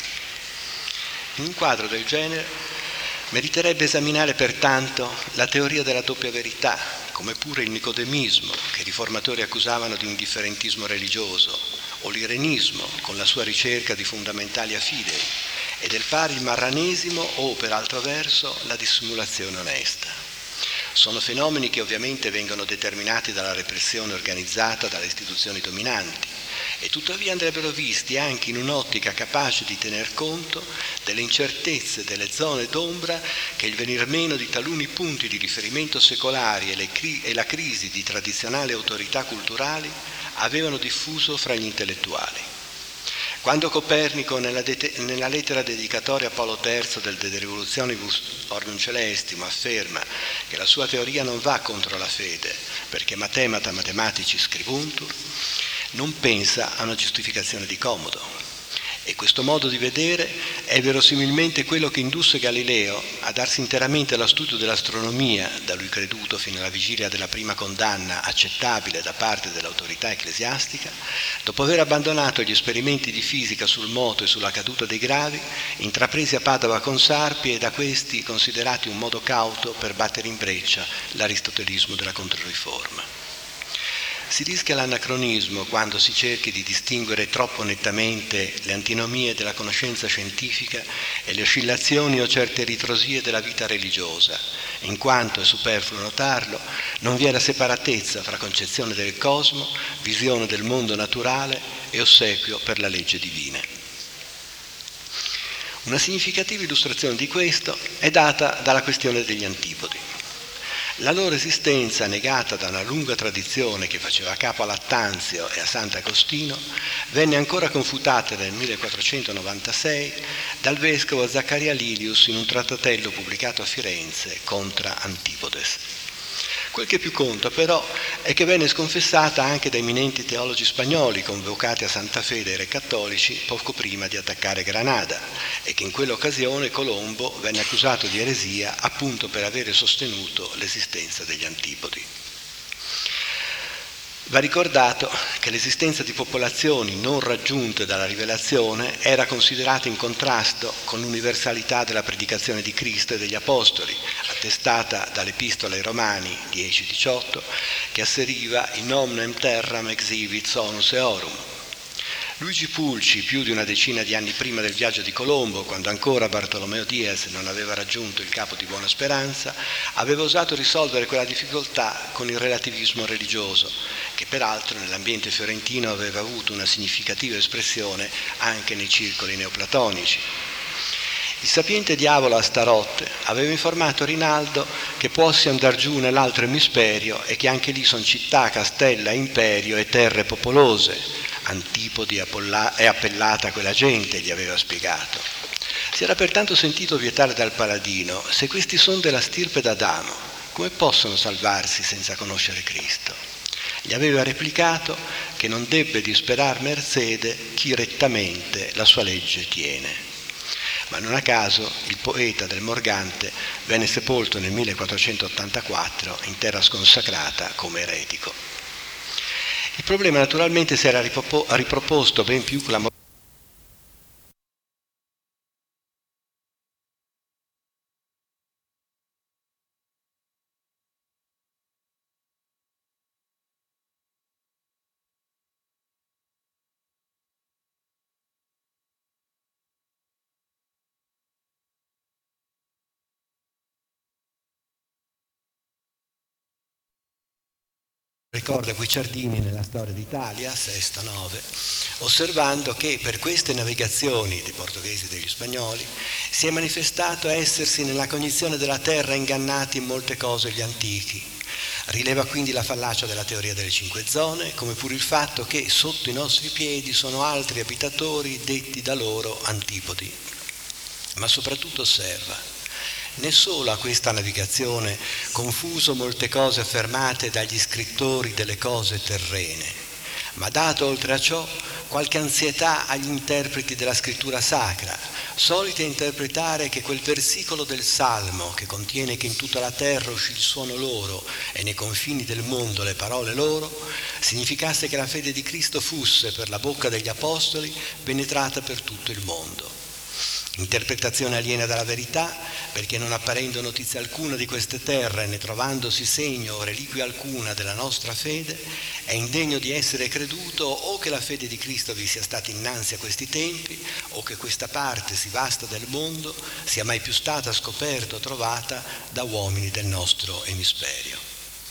In un quadro del genere meriterebbe esaminare pertanto la teoria della doppia verità, come pure il nicodemismo, che i riformatori accusavano di un differentismo religioso, o l'irenismo, con la sua ricerca di fundamentali a fidei, e del pari il marranesimo o, per altro verso, la dissimulazione onesta. Sono fenomeni che ovviamente vengono determinati dalla repressione organizzata dalle istituzioni dominanti e tuttavia andrebbero visti anche in un'ottica capace di tener conto delle incertezze, delle zone d'ombra che il venir meno di taluni punti di riferimento secolari e la crisi di tradizionali autorità culturali avevano diffuso fra gli intellettuali. Quando Copernico, nella lettera dedicatoria a Paolo III del De Revolutionibus Orbium Celestim, afferma che la sua teoria non va contro la fede, perché mathemata mathematici scribuntur, non pensa a una giustificazione di comodo. E questo modo di vedere è verosimilmente quello che indusse Galileo a darsi interamente allo studio dell'astronomia, da lui creduto fino alla vigilia della prima condanna accettabile da parte dell'autorità ecclesiastica, dopo aver abbandonato gli esperimenti di fisica sul moto e sulla caduta dei gravi, intrapresi a Padova con Sarpi e da questi considerati un modo cauto per battere in breccia l'aristotelismo della Controriforma. Si rischia l'anacronismo quando si cerchi di distinguere troppo nettamente le antinomie della conoscenza scientifica e le oscillazioni o certe ritrosie della vita religiosa, in quanto, è superfluo notarlo, non vi è la separatezza fra concezione del cosmo, visione del mondo naturale e ossequio per la legge divina. Una significativa illustrazione di questo è data dalla questione degli antipodi. La loro esistenza, negata da una lunga tradizione che faceva capo a Lattanzio e a Sant'Agostino, venne ancora confutata nel 1496 dal vescovo Zaccaria Lilius in un trattatello pubblicato a Firenze contra Antipodes. Quel che più conta però è che venne sconfessata anche da eminenti teologi spagnoli convocati a Santa Fe dai re cattolici poco prima di attaccare Granada e che in quell'occasione Colombo venne accusato di eresia appunto per avere sostenuto l'esistenza degli antipodi. Va ricordato che l'esistenza di popolazioni non raggiunte dalla rivelazione era considerata in contrasto con l'universalità della predicazione di Cristo e degli Apostoli, attestata dall'Epistola ai Romani 10-18, che asseriva in omnem terram exhibit sonus eorum. Luigi Pulci, più di una decina di anni prima del viaggio di Colombo, quando ancora Bartolomeo Diaz non aveva raggiunto il Capo di Buona Speranza, aveva osato risolvere quella difficoltà con il relativismo religioso, che peraltro nell'ambiente fiorentino aveva avuto una significativa espressione anche nei circoli neoplatonici. Il sapiente diavolo Astarotte aveva informato Rinaldo che puossi andar giù nell'altro emisperio e che anche lì son città, castella, imperio e terre popolose. Antipodi è appellata quella gente, gli aveva spiegato. Si era pertanto sentito vietare dal paladino: se questi son della stirpe d'Adamo, come possono salvarsi senza conoscere Cristo? Gli aveva replicato che non debbe disperar merzede chi rettamente la sua legge tiene. Ma non a caso il poeta del Morgante venne sepolto nel 1484 in terra sconsacrata come eretico. Il problema naturalmente si era riproposto ben più con la ricorda Guicciardini nella storia d'Italia, Sesta 9, osservando che per queste navigazioni dei portoghesi e degli spagnoli si è manifestato essersi nella cognizione della terra ingannati in molte cose gli antichi. Rileva quindi la fallacia della teoria delle 5 zone, come pure il fatto che sotto i nostri piedi sono altri abitatori detti da loro antipodi. Ma soprattutto osserva: né solo a questa navigazione confuso molte cose affermate dagli scrittori delle cose terrene, ma dato oltre a ciò qualche ansietà agli interpreti della scrittura sacra, soliti a interpretare che quel versicolo del Salmo che contiene che in tutta la terra uscì il suono loro e nei confini del mondo le parole loro, significasse che la fede di Cristo fosse per la bocca degli apostoli penetrata per tutto il mondo. Interpretazione aliena dalla verità, perché non apparendo notizia alcuna di queste terre, né trovandosi segno o reliquia alcuna della nostra fede, è indegno di essere creduto o che la fede di Cristo vi sia stata innanzi a questi tempi, o che questa parte sì vasta del mondo sia mai più stata scoperta o trovata da uomini del nostro emisperio.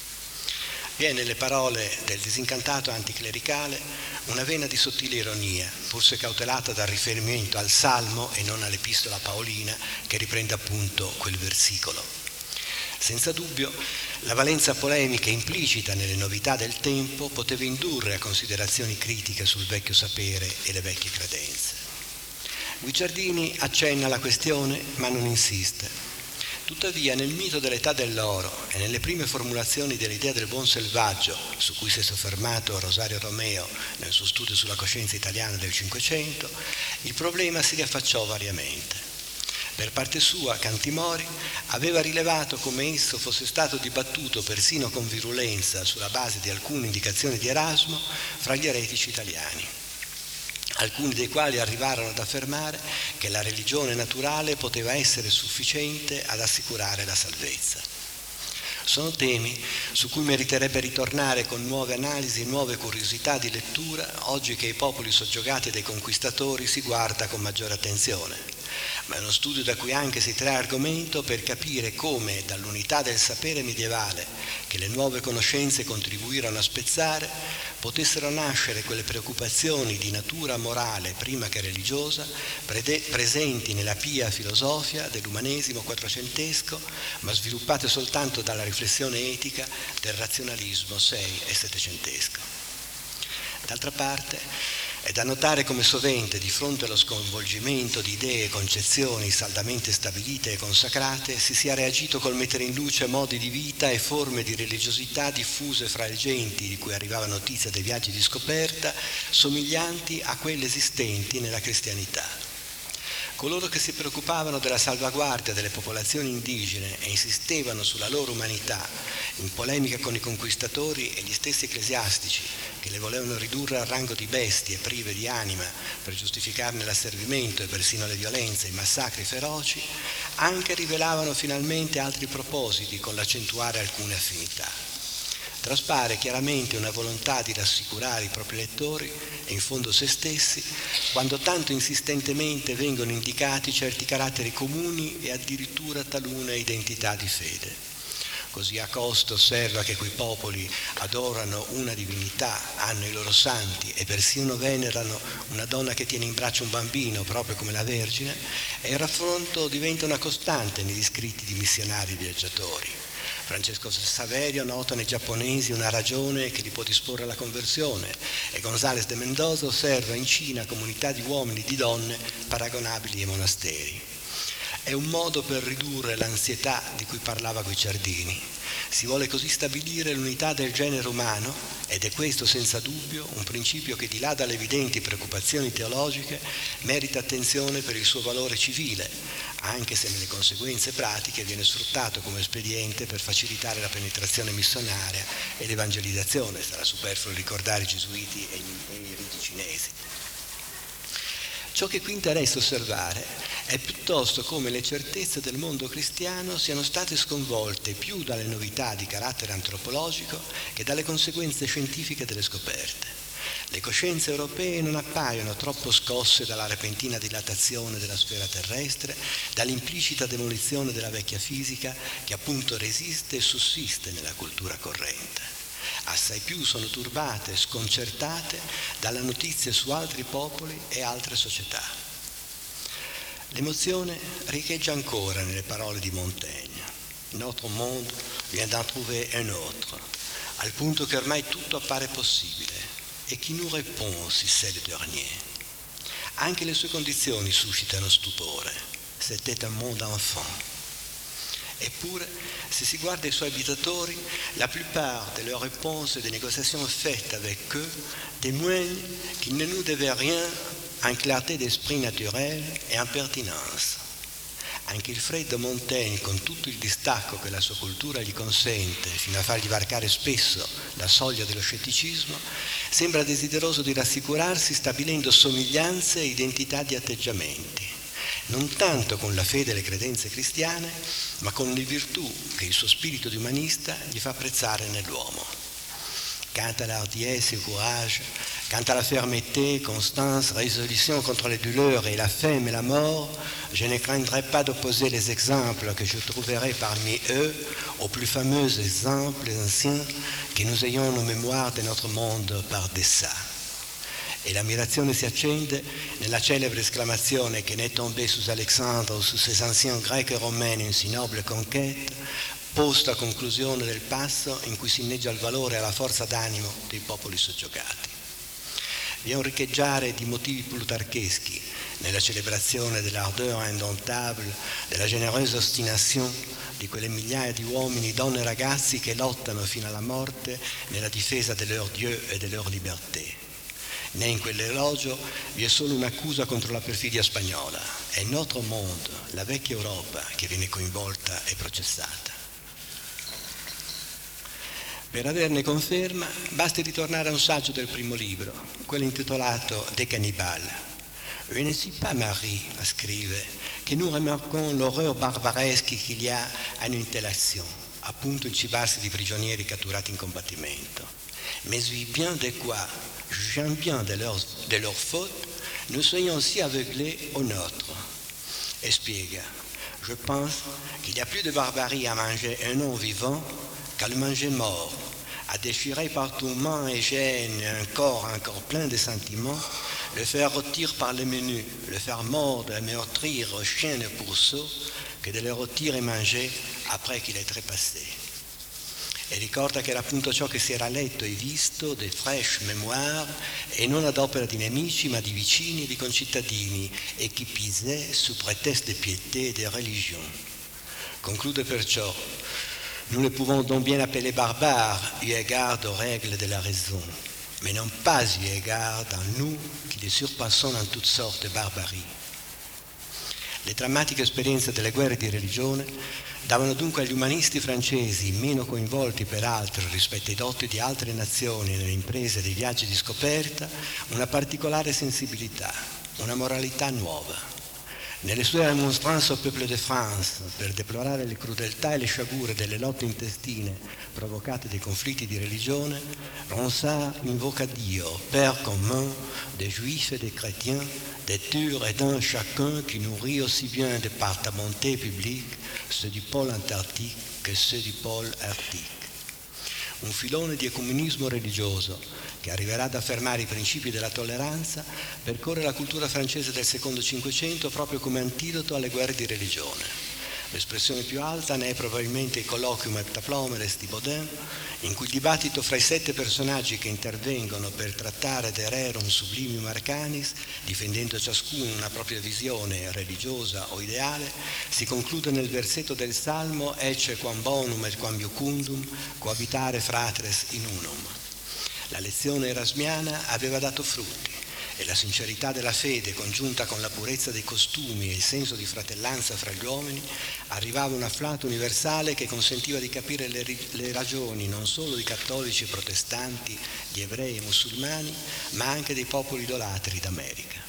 Vi è nelle parole del disincantato anticlericale una vena di sottile ironia, forse cautelata dal riferimento al Salmo e non all'Epistola Paolina che riprende appunto quel versicolo. Senza dubbio, la valenza polemica implicita nelle novità del tempo poteva indurre a considerazioni critiche sul vecchio sapere e le vecchie credenze. Guicciardini accenna alla questione ma non insiste. Tuttavia nel mito dell'età dell'oro e nelle prime formulazioni dell'idea del buon selvaggio, su cui si è soffermato Rosario Romeo nel suo studio sulla coscienza italiana del Cinquecento, il problema si riaffacciò variamente. Per parte sua Cantimori aveva rilevato come esso fosse stato dibattuto persino con virulenza sulla base di alcune indicazioni di Erasmo fra gli eretici italiani, alcuni dei quali arrivarono ad affermare che la religione naturale poteva essere sufficiente ad assicurare la salvezza. Sono temi su cui meriterebbe ritornare con nuove analisi e nuove curiosità di lettura oggi che i popoli soggiogati dai conquistatori si guarda con maggiore attenzione. Ma è uno studio da cui anche si trae argomento per capire come dall'unità del sapere medievale che le nuove conoscenze contribuirono a spezzare potessero nascere quelle preoccupazioni di natura morale prima che religiosa presenti nella pia filosofia dell'umanesimo quattrocentesco ma sviluppate soltanto dalla riflessione etica del razionalismo sei- e settecentesco. D'altra parte è da notare come sovente di fronte allo sconvolgimento di idee e concezioni saldamente stabilite e consacrate si sia reagito col mettere in luce modi di vita e forme di religiosità diffuse fra le genti di cui arrivava notizia dei viaggi di scoperta somiglianti a quelle esistenti nella cristianità. Coloro che si preoccupavano della salvaguardia delle popolazioni indigene e insistevano sulla loro umanità, in polemica con i conquistatori e gli stessi ecclesiastici che le volevano ridurre al rango di bestie prive di anima per giustificarne l'asservimento e persino le violenze e i massacri feroci, anche rivelavano finalmente altri propositi con l'accentuare alcune affinità. Traspare chiaramente una volontà di rassicurare i propri lettori e in fondo se stessi quando tanto insistentemente vengono indicati certi caratteri comuni e addirittura talune identità di fede. Così Acosta osserva che quei popoli adorano una divinità, hanno i loro santi e persino venerano una donna che tiene in braccio un bambino, proprio come la Vergine, e il raffronto diventa una costante negli scritti di missionari e viaggiatori. Francesco Saverio nota nei giapponesi una ragione che li può disporre alla conversione e González de Mendoza osserva in Cina comunità di uomini e di donne paragonabili ai monasteri. È un modo per ridurre l'ansietà di cui parlava Guicciardini. Si vuole così stabilire l'unità del genere umano ed è questo senza dubbio un principio che, di là dalle evidenti preoccupazioni teologiche, merita attenzione per il suo valore civile, anche se nelle conseguenze pratiche viene sfruttato come espediente per facilitare la penetrazione missionaria e l'evangelizzazione. Sarà superfluo ricordare i gesuiti e i riti cinesi. Ciò che qui interessa osservare è piuttosto come le certezze del mondo cristiano siano state sconvolte più dalle novità di carattere antropologico che dalle conseguenze scientifiche delle scoperte. Le coscienze europee non appaiono troppo scosse dalla repentina dilatazione della sfera terrestre, dall'implicita demolizione della vecchia fisica che appunto resiste e sussiste nella cultura corrente. Assai più sono turbate, sconcertate dalla notizia su altri popoli e altre società. L'emozione riecheggia ancora nelle parole di Montaigne. Notre monde vient d'en trouver un autre, al punto che ormai tutto appare possibile. E chi nous répond si c'est le dernier? Anche le sue condizioni suscitano stupore. C'était un monde enfant. Eppure, se si guarda i suoi abitatori, la plupart de leurs réponses et des négociations faites avec eux témoignent qu'ils ne nous devaient rien en clarté d'esprit naturelle et en pertinence. Anche il freddo Montaigne, con tutto il distacco che la sua cultura gli consente, fino a fargli varcare spesso la soglia dello scetticismo, sembra desideroso di rassicurarsi stabilendo somiglianze e identità di atteggiamenti. Non tanto con la fede e le credenze cristiane, ma con le virtù che il suo spirito di umanista gli fa apprezzare nell'uomo. Quant à la hardiesse et au courage, quant à la fermeté, constance, résolution contre les douleurs et la faim et la mort, je ne craindrai pas d'opposer les exemples que je trouverai parmi eux aux plus fameux exemples anciens que nous ayons nos mémoires de notre monde par Dessà. E l'ammirazione si accende nella celebre esclamazione che n'est tombée sous Alexandre ou sous ces anciens grecs et romains une si noble conquête, posto a conclusione del passo in cui si inneggia al valore e alla forza d'animo dei popoli soggiogati. Vi è un riecheggiare di motivi plutarcheschi nella celebrazione dell'ardeur indomptable, della generosa ostination di quelle migliaia di uomini, donne e ragazzi che lottano fino alla morte nella difesa de leur Dieu e de leur liberté. Né in quell'elogio vi è solo un'accusa contro la perfidia spagnola. È notre monde, la vecchia Europa, che viene coinvolta e processata. Per averne conferma basti ritornare a un saggio del primo libro, quello intitolato Des cannibales. Je ne suis pas Marie, scrive, che nous remarquons l'horreur barbaresque qu'il y a à une telle action, appunto il cibarsi di prigionieri catturati in combattimento. Mais oui bien de quoi, jugeant bien de leur faute, nous soyons aussi aveuglés aux nôtres. Et spiega, je pense qu'il y a plus de barbarie à manger un homme vivant qu'à le manger mort, à déchirer partout mains et gênes un corps encore plein de sentiments, le faire rôtir par le menu, le faire mordre et meurtrir aux chiens et pourceaux, che de le rôtir e manger après qu'il est trépassé. E ricorda che era appunto ciò che si era letto e visto, de fraîche mémoire, e non ad opera di nemici, ma di vicini e di concittadini, e qui pisait sous prétexte de piété et de religion. Conclude perciò, nous le pouvons donc bien appeler barbares, eu égard aux règles de la raison, mais non pas eu égard dans nous qui les surpassons dans toutes sortes de barbarie. Le drammatiche esperienze delle guerre di religione davano dunque agli umanisti francesi, meno coinvolti peraltro rispetto ai dotti di altre nazioni nelle imprese dei viaggi di scoperta, una particolare sensibilità, una moralità nuova. Nelle sue remonstrances au peuple de France, per deplorare le crudeltà e le sciagure delle lotte intestine provocate dai conflitti di religione, Ronsard invoca Dio, Père commun des Juifs et des chrétiens, des tours et d'un chacun qui nourrit aussi bien des porte-à-montaie publics, ceux du pôle antartique che ceux du pôle arctique. Un filone di ecumenismo religioso che arriverà ad affermare i principi della tolleranza percorre la cultura francese del secondo Cinquecento proprio come antidoto alle guerre di religione. L'espressione più alta ne è probabilmente il Colloquium Heptaplomeres di Baudin, in cui il dibattito fra i 7 personaggi che intervengono per trattare de rerum sublimium arcanis, difendendo ciascuno una propria visione religiosa o ideale, si conclude nel versetto del Salmo Ecce quam bonum et quam iucundum coabitare fratres in unum. La lezione erasmiana aveva dato frutti e la sincerità della fede, congiunta con la purezza dei costumi e il senso di fratellanza fra gli uomini, arrivava a un afflato universale che consentiva di capire le ragioni non solo di cattolici e protestanti, di ebrei e musulmani, ma anche dei popoli idolatri d'America.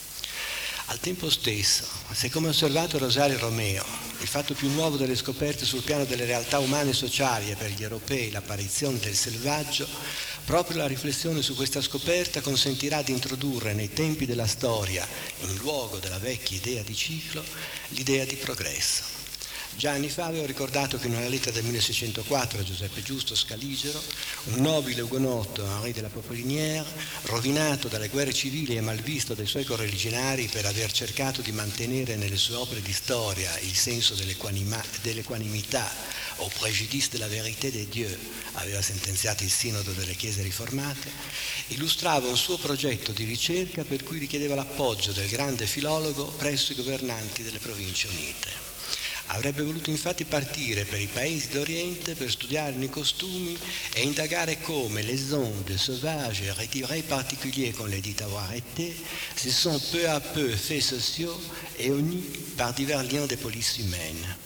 Al tempo stesso, se come ha osservato Rosario Romeo, il fatto più nuovo delle scoperte sul piano delle realtà umane e sociali è per gli europei l'apparizione del selvaggio, proprio la riflessione su questa scoperta consentirà di introdurre nei tempi della storia, in luogo della vecchia idea di ciclo, l'idea di progresso. Già anni fa avevo ricordato che in una lettera del 1604 a Giuseppe Giusto Scaligero, un nobile ugonotto, Henri de la Popelinière, rovinato dalle guerre civili e malvisto dai suoi correligionari per aver cercato di mantenere nelle sue opere di storia il senso dell'equanimità au préjudice de la vérité des dieux, aveva sentenziato il Sinodo delle Chiese riformate, illustrava un suo progetto di ricerca per cui richiedeva l'appoggio del grande filologo presso i governanti delle Province Unite. Avrebbe voluto infatti partire per i paesi d'Oriente per studiarne i costumi e indagare come les ondes sauvages et retirés particuliers qu'on les dit avoir été se sont peu à peu faits sociaux et unis par divers liens de police humaine.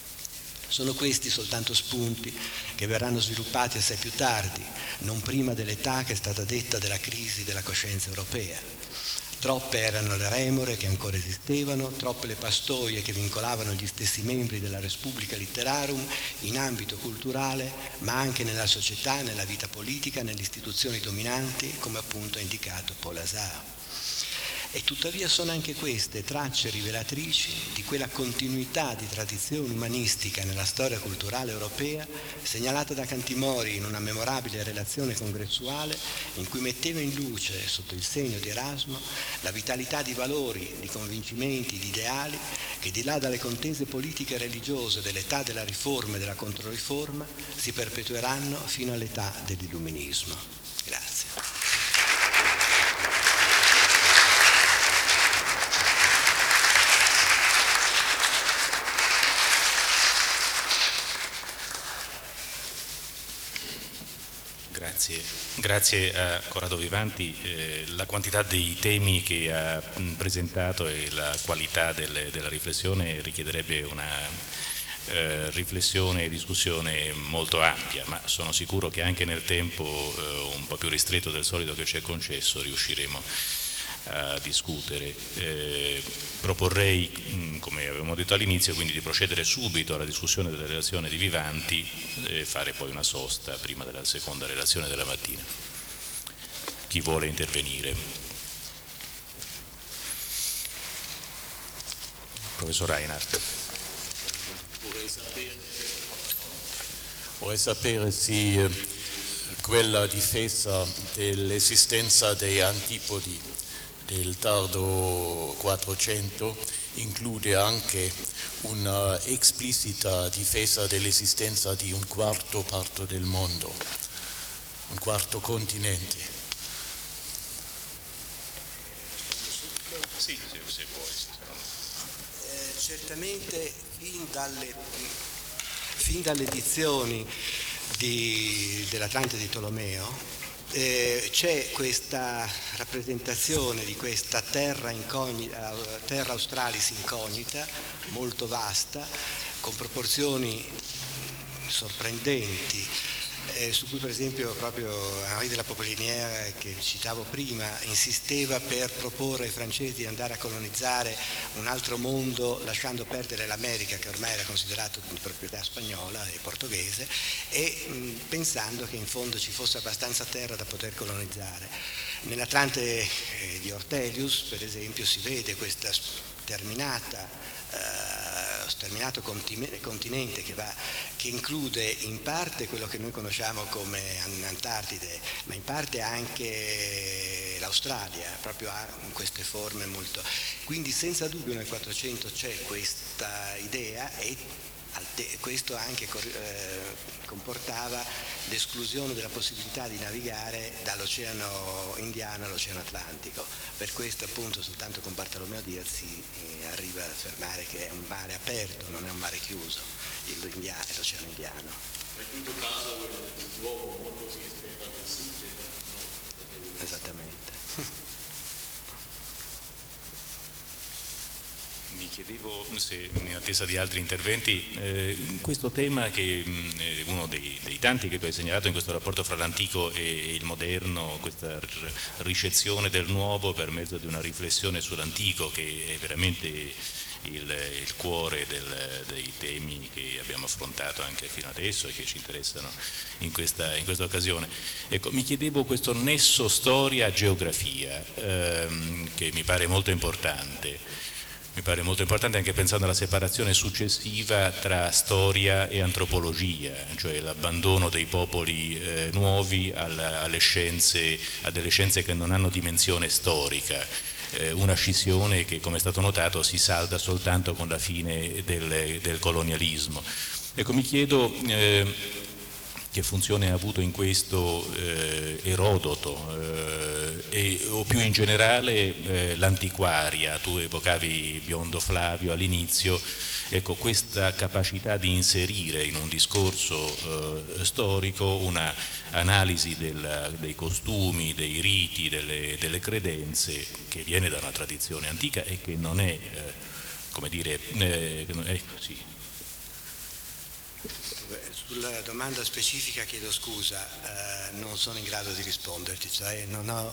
Sono questi soltanto spunti che verranno sviluppati assai più tardi, non prima dell'età che è stata detta della crisi della coscienza europea. Troppe erano le remore che ancora esistevano, troppe le pastoie che vincolavano gli stessi membri della Respublica Litterarum in ambito culturale, ma anche nella società, nella vita politica, nelle istituzioni dominanti, come appunto ha indicato Paul Hazard. E tuttavia sono anche queste tracce rivelatrici di quella continuità di tradizione umanistica nella storia culturale europea segnalata da Cantimori in una memorabile relazione congressuale in cui metteva in luce, sotto il segno di Erasmo, la vitalità di valori, di convincimenti, di ideali che di là dalle contese politiche e religiose dell'età della riforma e della controriforma si perpetueranno fino all'età dell'illuminismo. Grazie. Grazie a Corrado Vivanti. La quantità dei temi che ha presentato e la qualità della riflessione richiederebbe una riflessione e discussione molto ampia, ma sono sicuro che anche nel tempo un po' più ristretto del solito che ci è concesso riusciremo a discutere. Proporrei, come avevamo detto all'inizio, quindi di procedere subito alla discussione della relazione di Vivanti e fare poi una sosta prima della seconda relazione della mattina. Chi vuole intervenire? Professor Reinhardt. Vorrei sapere se quella difesa dell'esistenza dei antipodi del tardo 400 include anche una esplicita difesa dell'esistenza di un quarto parte del mondo, un quarto continente. Sì, se vuoi. Certamente fin dalle edizioni dell'Atlante di Tolomeo c'è questa rappresentazione di questa terra australis incognita, molto vasta, con proporzioni sorprendenti, su cui per esempio proprio Henri de la Popelinière, che citavo prima, insisteva per proporre ai francesi di andare a colonizzare un altro mondo lasciando perdere l'America, che ormai era considerato di proprietà spagnola e portoghese, e pensando che in fondo ci fosse abbastanza terra da poter colonizzare. Nell'Atlante di Ortelius, per esempio, si vede questa sterminato continente che include in parte quello che noi conosciamo come Antartide, ma in parte anche l'Australia, proprio ha queste forme molto. Quindi senza dubbio nel 400 c'è questa idea e questo anche comportava l'esclusione della possibilità di navigare dall'Oceano Indiano all'Oceano Atlantico. Per questo appunto soltanto con Bartolomeo Diaz si arriva ad affermare che è un mare aperto, non è un mare chiuso, l'Oceano Indiano. Esattamente. Mi chiedevo se in attesa di altri interventi questo tema che è uno dei tanti che tu hai segnalato in questo rapporto fra l'antico e il moderno, questa ricezione del nuovo per mezzo di una riflessione sull'antico che è veramente il cuore dei temi che abbiamo affrontato anche fino adesso e che ci interessano in questa occasione. Ecco, mi chiedevo questo nesso storia-geografia che mi pare molto importante. Mi pare molto importante anche pensando alla separazione successiva tra storia e antropologia, cioè l'abbandono dei popoli nuovi a delle scienze che non hanno dimensione storica, una scissione che, come è stato notato, si salda soltanto con la fine del colonialismo. Ecco, mi chiedo che funzione ha avuto in questo Erodoto o più in generale l'antiquaria. Tu evocavi Biondo Flavio all'inizio, ecco, questa capacità di inserire in un discorso storico una analisi dei costumi, dei riti, delle credenze che viene da una tradizione antica e che non è, come dire, sì. Sulla domanda specifica chiedo scusa, non sono in grado di risponderti, cioè non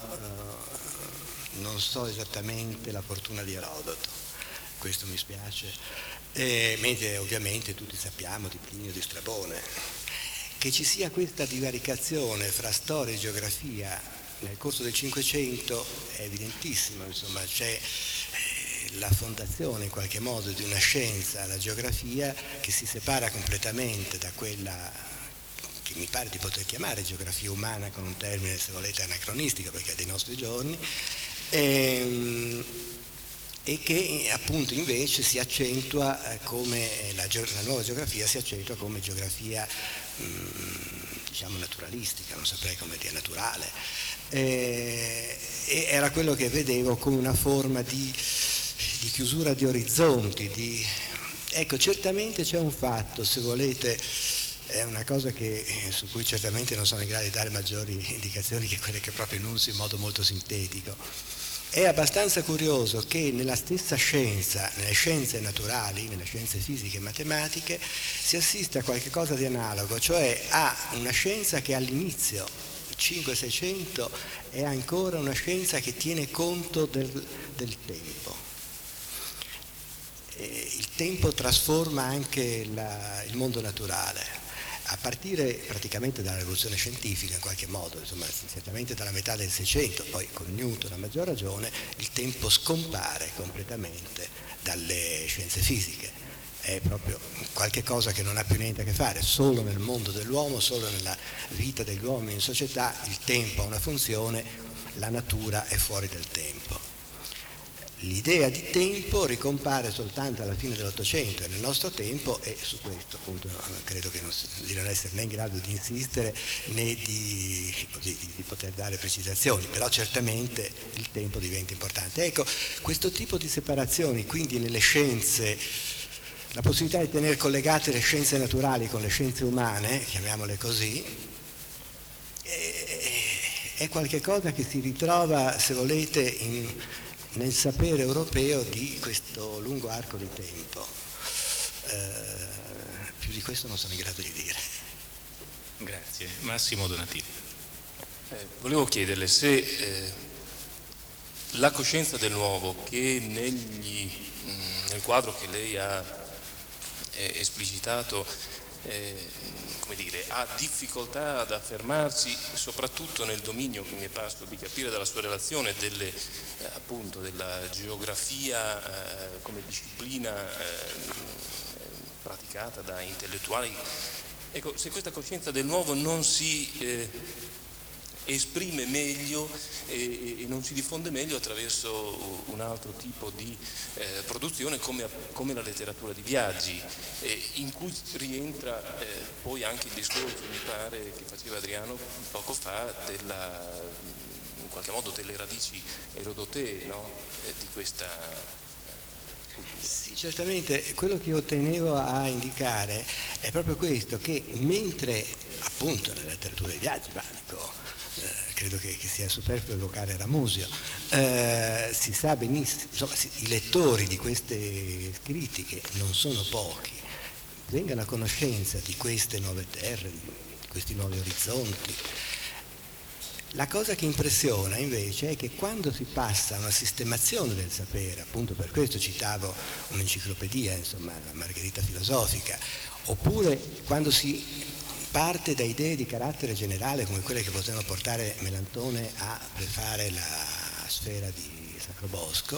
so esattamente la fortuna di Erodoto, questo mi spiace, mentre ovviamente tutti sappiamo di Plinio, di Strabone. Che ci sia questa divaricazione fra storia e geografia nel corso del Cinquecento è evidentissimo, insomma c'è la fondazione in qualche modo di una scienza, la geografia, che si separa completamente da quella che mi pare di poter chiamare geografia umana, con un termine se volete anacronistico perché è dei nostri giorni, e che appunto invece si accentua come la nuova geografia si accentua come geografia diciamo naturalistica, non saprei come dire, naturale, e era quello che vedevo come una forma di chiusura di orizzonti, ecco, certamente c'è un fatto, se volete, è una cosa su cui certamente non sono in grado di dare maggiori indicazioni che quelle che proprio enuncio in modo molto sintetico. È abbastanza curioso che nella stessa scienza, nelle scienze naturali, nelle scienze fisiche e matematiche, si assiste a qualche cosa di analogo, cioè a una scienza che all'inizio, 500-600, è ancora una scienza che tiene conto del tempo. Il tempo trasforma anche il mondo naturale, a partire praticamente dalla rivoluzione scientifica in qualche modo, insomma, certamente dalla metà del Seicento, poi con Newton a maggior ragione, il tempo scompare completamente dalle scienze fisiche, è proprio qualche cosa che non ha più niente a che fare, solo nel mondo dell'uomo, solo nella vita degli uomini in società, il tempo ha una funzione, la natura è fuori del tempo. L'idea di tempo ricompare soltanto alla fine dell'Ottocento e nel nostro tempo, e su questo appunto credo di non essere né in grado di insistere né di poter dare precisazioni, però certamente il tempo diventa importante. Ecco, questo tipo di separazioni, quindi nelle scienze, la possibilità di tenere collegate le scienze naturali con le scienze umane, chiamiamole così, è qualcosa che si ritrova, se volete, nel sapere europeo di questo lungo arco di tempo. Più di questo non sono in grado di dire. Grazie. Massimo Donatelli. Volevo chiederle se la coscienza del nuovo che nel quadro che lei ha esplicitato come dire, ha difficoltà ad affermarsi soprattutto nel dominio, che mi è parso di capire dalla sua relazione, appunto della geografia come disciplina praticata da intellettuali. Ecco, se questa coscienza del nuovo non si esprime meglio e non si diffonde meglio attraverso un altro tipo di produzione come la letteratura di viaggi, in cui rientra poi anche il discorso, mi pare, che faceva Adriano poco fa, in qualche modo delle radici erodotee, no? Di questa... Sì, certamente quello che io tenevo a indicare è proprio questo, che mentre appunto nella letteratura di viaggi, credo che sia superfluo evocare Ramusio, si sa benissimo, insomma, i lettori di questi scritti, che non sono pochi, vengano a conoscenza di queste nuove terre, di questi nuovi orizzonti. La cosa che impressiona invece è che quando si passa a una sistemazione del sapere, appunto per questo citavo un'enciclopedia, insomma, la Margherita filosofica, oppure quando si parte da idee di carattere generale come quelle che potevano portare Melantone a prefare la sfera di Sacrobosco,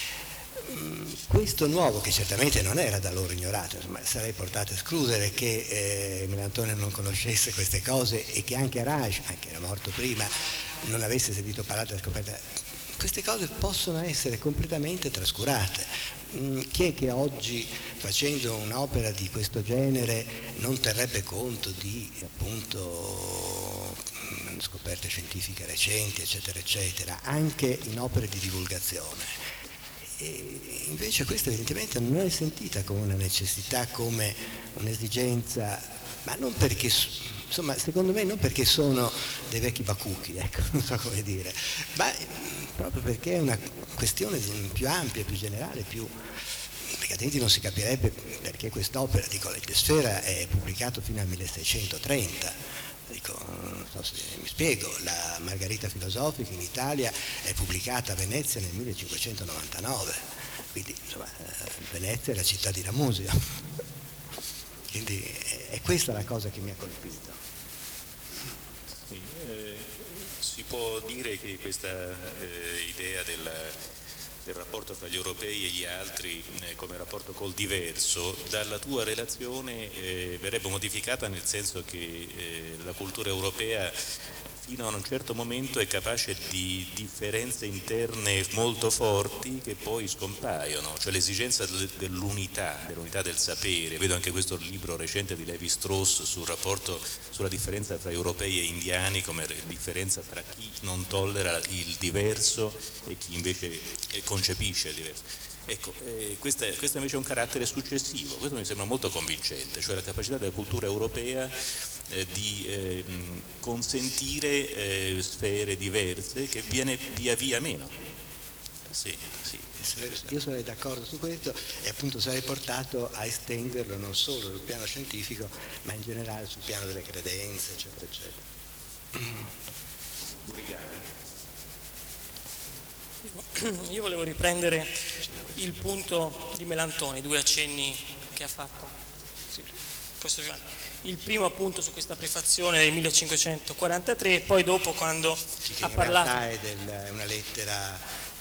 questo nuovo, che certamente non era da loro ignorato, insomma, sarei portato a escludere che Melantone non conoscesse queste cose e che anche Araj, anche era morto prima, non avesse sentito parlare della scoperta. Queste cose possono essere completamente trascurate. Chi è che oggi, facendo un'opera di questo genere, non terrebbe conto di, appunto, scoperte scientifiche recenti, eccetera, eccetera, anche in opere di divulgazione? E invece questa evidentemente non è sentita come una necessità, come un'esigenza, ma non perché, insomma, secondo me non perché sono dei vecchi bacucchi, ecco, non so come dire, ma proprio perché è una questione più ampia, più generale, perché altrimenti non si capirebbe perché quest'opera, dico, la Sfera è pubblicato fino al 1630. Dico, non so se mi spiego, la Margherita filosofica in Italia è pubblicata a Venezia nel 1599, quindi insomma, Venezia è la città di Ramusio, quindi è questa la cosa che mi ha colpito. Sì, si può dire che questa idea del rapporto fra gli europei e gli altri come rapporto col diverso, dalla tua relazione verrebbe modificata, nel senso che la cultura europea fino a un certo momento è capace di differenze interne molto forti che poi scompaiono, cioè l'esigenza dell'unità del sapere. Vedo anche questo libro recente di Levi Strauss sul rapporto, sulla differenza tra europei e indiani, come differenza tra chi non tollera il diverso e chi invece concepisce il diverso. Ecco, questo invece è un carattere successivo, questo mi sembra molto convincente, cioè la capacità della cultura europea di consentire sfere diverse che viene via via meno. Sì. Io sarei d'accordo su questo e appunto sarei portato a estenderlo non solo sul piano scientifico, ma in generale sul piano delle credenze, eccetera, eccetera. Io volevo riprendere il punto di Melantone, 2 accenni che ha fatto. Il primo appunto su questa prefazione del 1543 e poi dopo quando ha parlato... In realtà è una lettera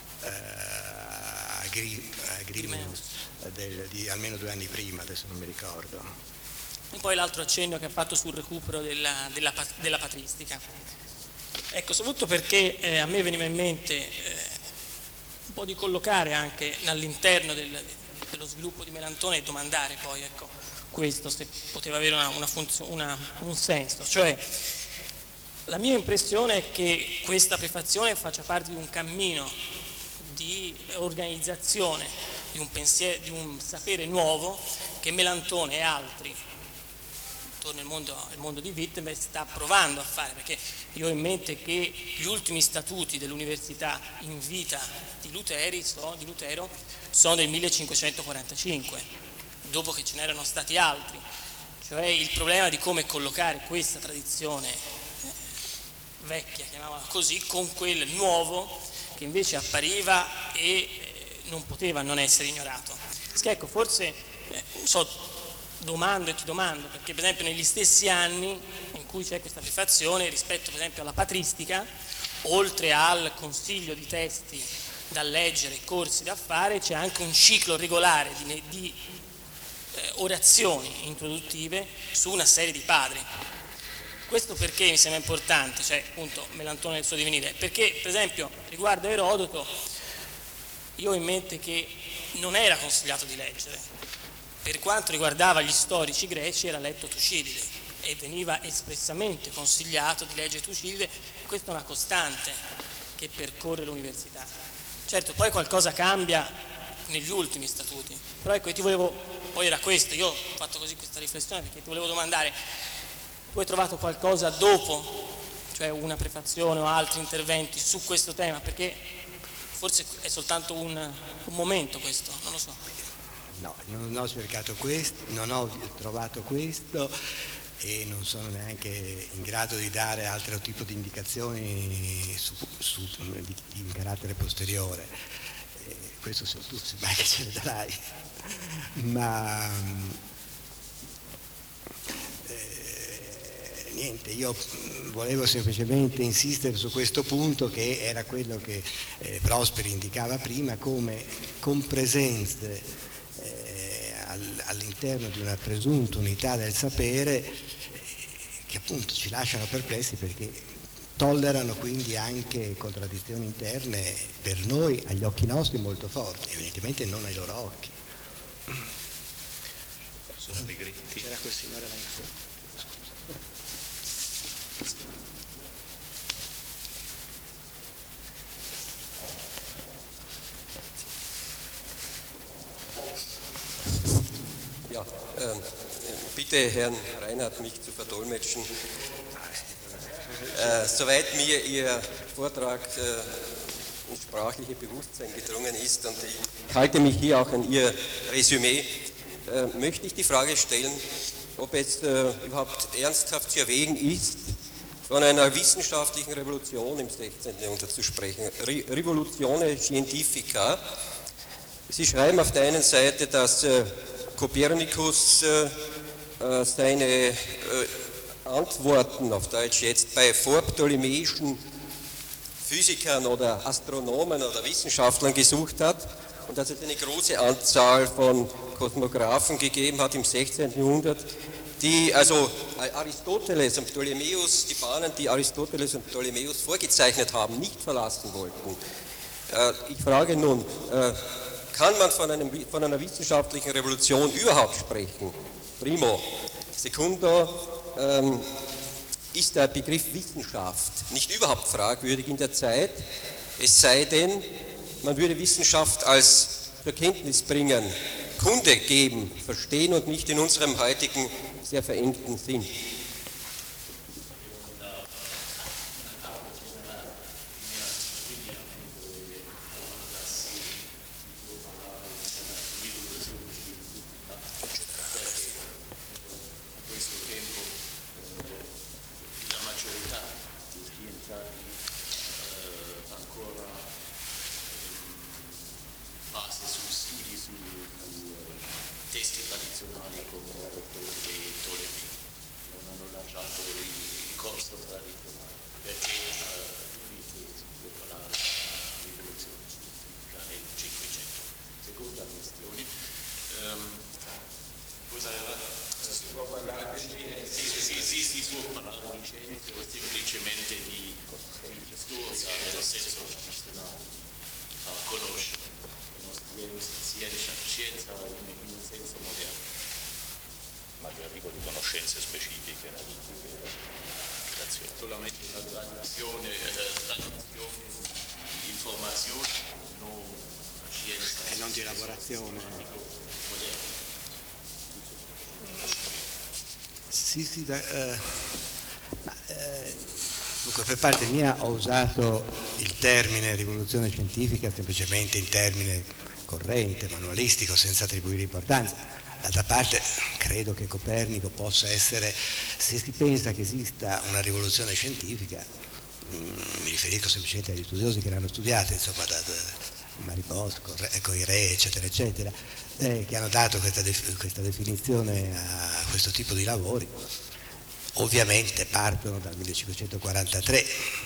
a Grimmels di almeno 2 anni prima, adesso non mi ricordo. E poi l'altro accenno che ha fatto sul recupero della patristica. Ecco, soprattutto perché a me veniva in mente un po' di collocare anche all'interno dello sviluppo di Melantone e domandare poi, ecco, questo se poteva avere un senso. Cioè, la mia impressione è che questa prefazione faccia parte di un cammino di organizzazione di un pensiero, di un sapere nuovo che Melantone e altri intorno al mondo di Wittenberg sta provando a fare, perché io ho in mente che gli ultimi statuti dell'università in vita di Lutero sono del 1545, dopo che ce n'erano stati altri, cioè il problema di come collocare questa tradizione vecchia, chiamiamola così, con quel nuovo che invece appariva e non poteva non essere ignorato. Perché ecco, forse, domando e ti domando, perché per esempio negli stessi anni in cui c'è questa prefazione rispetto per esempio alla patristica, oltre al consiglio di testi da leggere, corsi da fare, c'è anche un ciclo regolare di orazioni introduttive su una serie di padri. Questo perché mi sembra importante, cioè appunto Melantone nel suo divenire, perché per esempio riguardo a Erodoto io ho in mente che non era consigliato di leggere, per quanto riguardava gli storici greci era letto Tucidide e veniva espressamente consigliato di leggere Tucidide, questa è una costante che percorre l'università. Certo, poi qualcosa cambia negli ultimi statuti, però ecco, io ti volevo, poi era questo, io ho fatto così questa riflessione perché ti volevo domandare, tu hai trovato qualcosa dopo, cioè una prefazione o altri interventi su questo tema, perché forse è soltanto un momento questo, non lo so. No, non ho cercato questo, non ho trovato questo e non sono neanche in grado di dare altro tipo di indicazioni di carattere posteriore. Questo se tu mai che ce le darai. Ma niente, io volevo semplicemente insistere su questo punto che era quello che Prosperi indicava prima come compresenze all'interno di una presunta unità del sapere che appunto ci lasciano perplessi perché tollerano quindi anche contraddizioni interne per noi, agli occhi nostri, molto forti, evidentemente non ai loro occhi. C'era quel signore là in fondo. Ja, bitte Herrn Reinhardt, mich zu verdolmetschen. Soweit mir Ihr Vortrag ins sprachliche Bewusstsein gedrungen ist und ich halte mich hier auch an Ihr Resümee, möchte ich die Frage stellen, ob es überhaupt ernsthaft zu erwägen ist, von einer wissenschaftlichen Revolution im 16. Jahrhundert zu sprechen. Rivolutione Scientifica. Sie schreiben auf der einen Seite, dass Kopernikus seine Antworten auf Deutsch jetzt bei vorptolemäischen Physikern oder Astronomen oder Wissenschaftlern gesucht hat und dass es eine große Anzahl von Kosmographen gegeben hat im 16. Jahrhundert, die also Aristoteles und Ptolemäus, die Bahnen, die Aristoteles und Ptolemäus vorgezeichnet haben, nicht verlassen wollten. Ich frage nun, kann man von einer wissenschaftlichen Revolution überhaupt sprechen? Primo. Secundo, ist der Begriff Wissenschaft nicht überhaupt fragwürdig in der Zeit, es sei denn, man würde Wissenschaft als zur Kenntnis bringen, Kunde geben, verstehen und nicht in unserem heutigen sehr verengten Sinn. Dunque, per parte mia ho usato il termine rivoluzione scientifica semplicemente in termine corrente, manualistico, senza attribuire importanza. D'altra parte credo che Copernico possa essere, se si pensa che esista una rivoluzione scientifica, mi riferisco semplicemente agli studiosi che l'hanno studiata, insomma, da Maripos, Coiré, eccetera, eccetera, che hanno dato questa definizione a questo tipo di lavori, ovviamente partono dal 1543.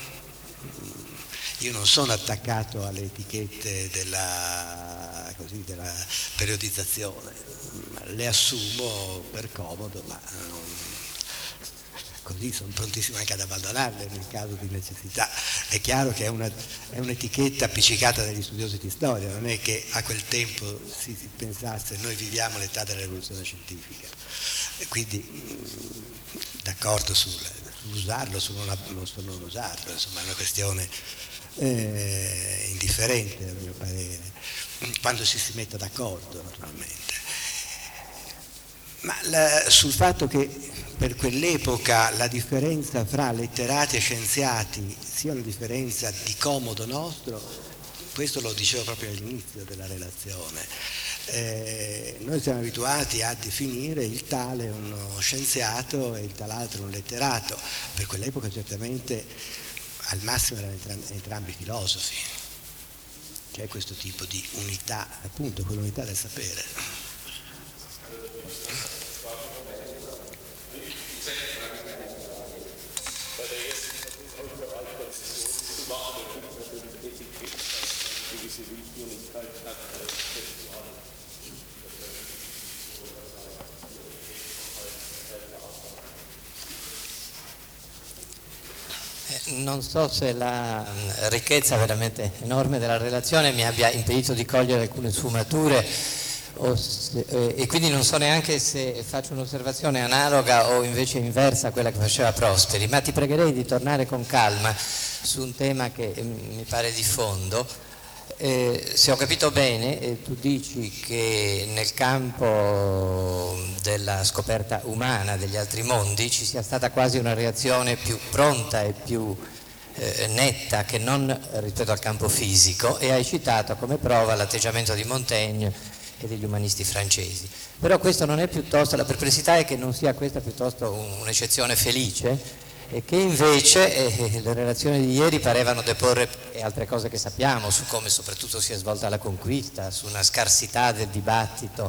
Io non sono attaccato alle etichette della periodizzazione, le assumo per comodo, ma così sono prontissimo anche ad abbandonarle nel caso di necessità. È chiaro che è un'etichetta appiccicata dagli studiosi di storia, non è che a quel tempo si pensasse noi viviamo l'età della rivoluzione scientifica, e quindi d'accordo sull'usarlo, su non usarlo, insomma è una questione indifferente a mio parere, quando si metta d'accordo naturalmente. Ma sul fatto che per quell'epoca la differenza fra letterati e scienziati sia una differenza di comodo nostro, questo lo dicevo proprio all'inizio della relazione. Noi siamo abituati a definire il tale uno scienziato e il tal'altro un letterato. Per quell'epoca certamente al massimo erano entrambi filosofi. C'è questo tipo di unità, appunto quell'unità del sapere. Non so se la ricchezza veramente enorme della relazione mi abbia impedito di cogliere alcune sfumature e quindi non so neanche se faccio un'osservazione analoga o invece inversa a quella che faceva Prosperi, ma ti pregherei di tornare con calma su un tema che mi pare di fondo. Se ho capito bene, tu dici che nel campo della scoperta umana degli altri mondi ci sia stata quasi una reazione più pronta e più netta che non rispetto al campo fisico, e hai citato come prova l'atteggiamento di Montaigne e degli umanisti francesi. Però questo non è piuttosto, la perplessità è che non sia questa piuttosto un'eccezione felice, e che invece le relazioni di ieri parevano deporre altre cose che sappiamo su come soprattutto si è svolta la conquista, su una scarsità del dibattito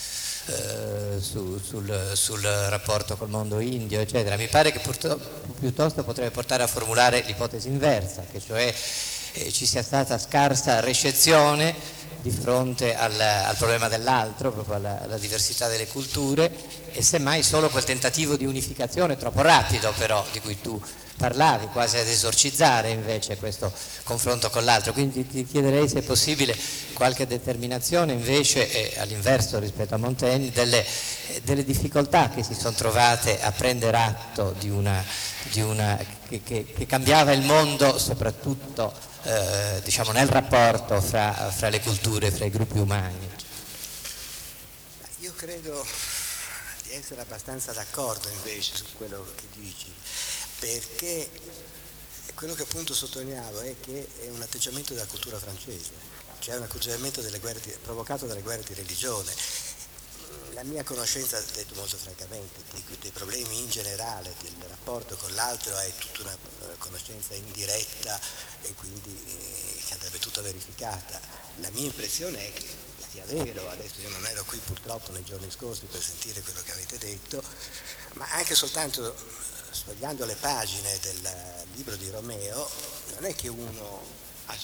sul rapporto col mondo indio, eccetera. Mi pare che piuttosto potrebbe portare a formulare l'ipotesi inversa, che cioè ci sia stata scarsa recezione di fronte al problema dell'altro, proprio alla diversità delle culture, e semmai solo quel tentativo di unificazione troppo rapido però di cui tu parlavi, quasi ad esorcizzare invece questo confronto con l'altro. Quindi ti chiederei se è possibile qualche determinazione invece all'inverso rispetto a Montaigne delle difficoltà che si sono trovate a prendere atto che cambiava il mondo soprattutto diciamo nel rapporto fra le culture, fra i gruppi umani. Io credo di essere abbastanza d'accordo invece su quello che dici, perché quello che appunto sottolineavo è che è un atteggiamento della cultura francese, cioè un atteggiamento provocato dalle guerre di religione. La mia conoscenza, detto molto francamente, dei problemi in generale, del rapporto con l'altro è tutta una conoscenza indiretta e quindi che andrebbe tutta verificata. La mia impressione è che sia vero, adesso io non ero qui purtroppo nei giorni scorsi per sentire quello che avete detto, ma anche soltanto sfogliando le pagine del libro di Romeo, non è che uno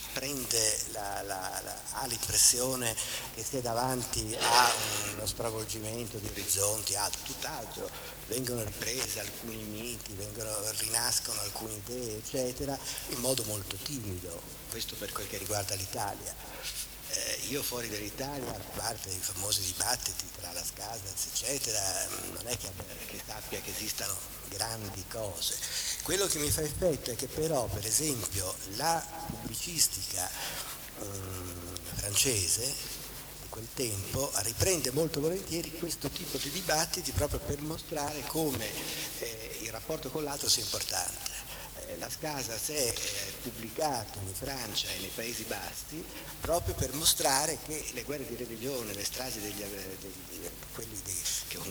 ha l'impressione che sia davanti a uno stravolgimento di orizzonti, tutt'altro, vengono riprese alcuni miti, rinascono alcune idee, eccetera, in modo molto timido. Questo per quel che riguarda l'Italia. Io fuori dall'Italia, a parte i famosi dibattiti tra Las Casas, eccetera, non è che sappia che esistano grandi cose. Quello che mi fa effetto è che però, per esempio, la pubblicistica francese di quel tempo riprende molto volentieri questo tipo di dibattiti proprio per mostrare come il rapporto con l'altro sia importante. Las Casas è pubblicato in Francia e nei Paesi Bassi proprio per mostrare che le guerre di religione, le stragi quelli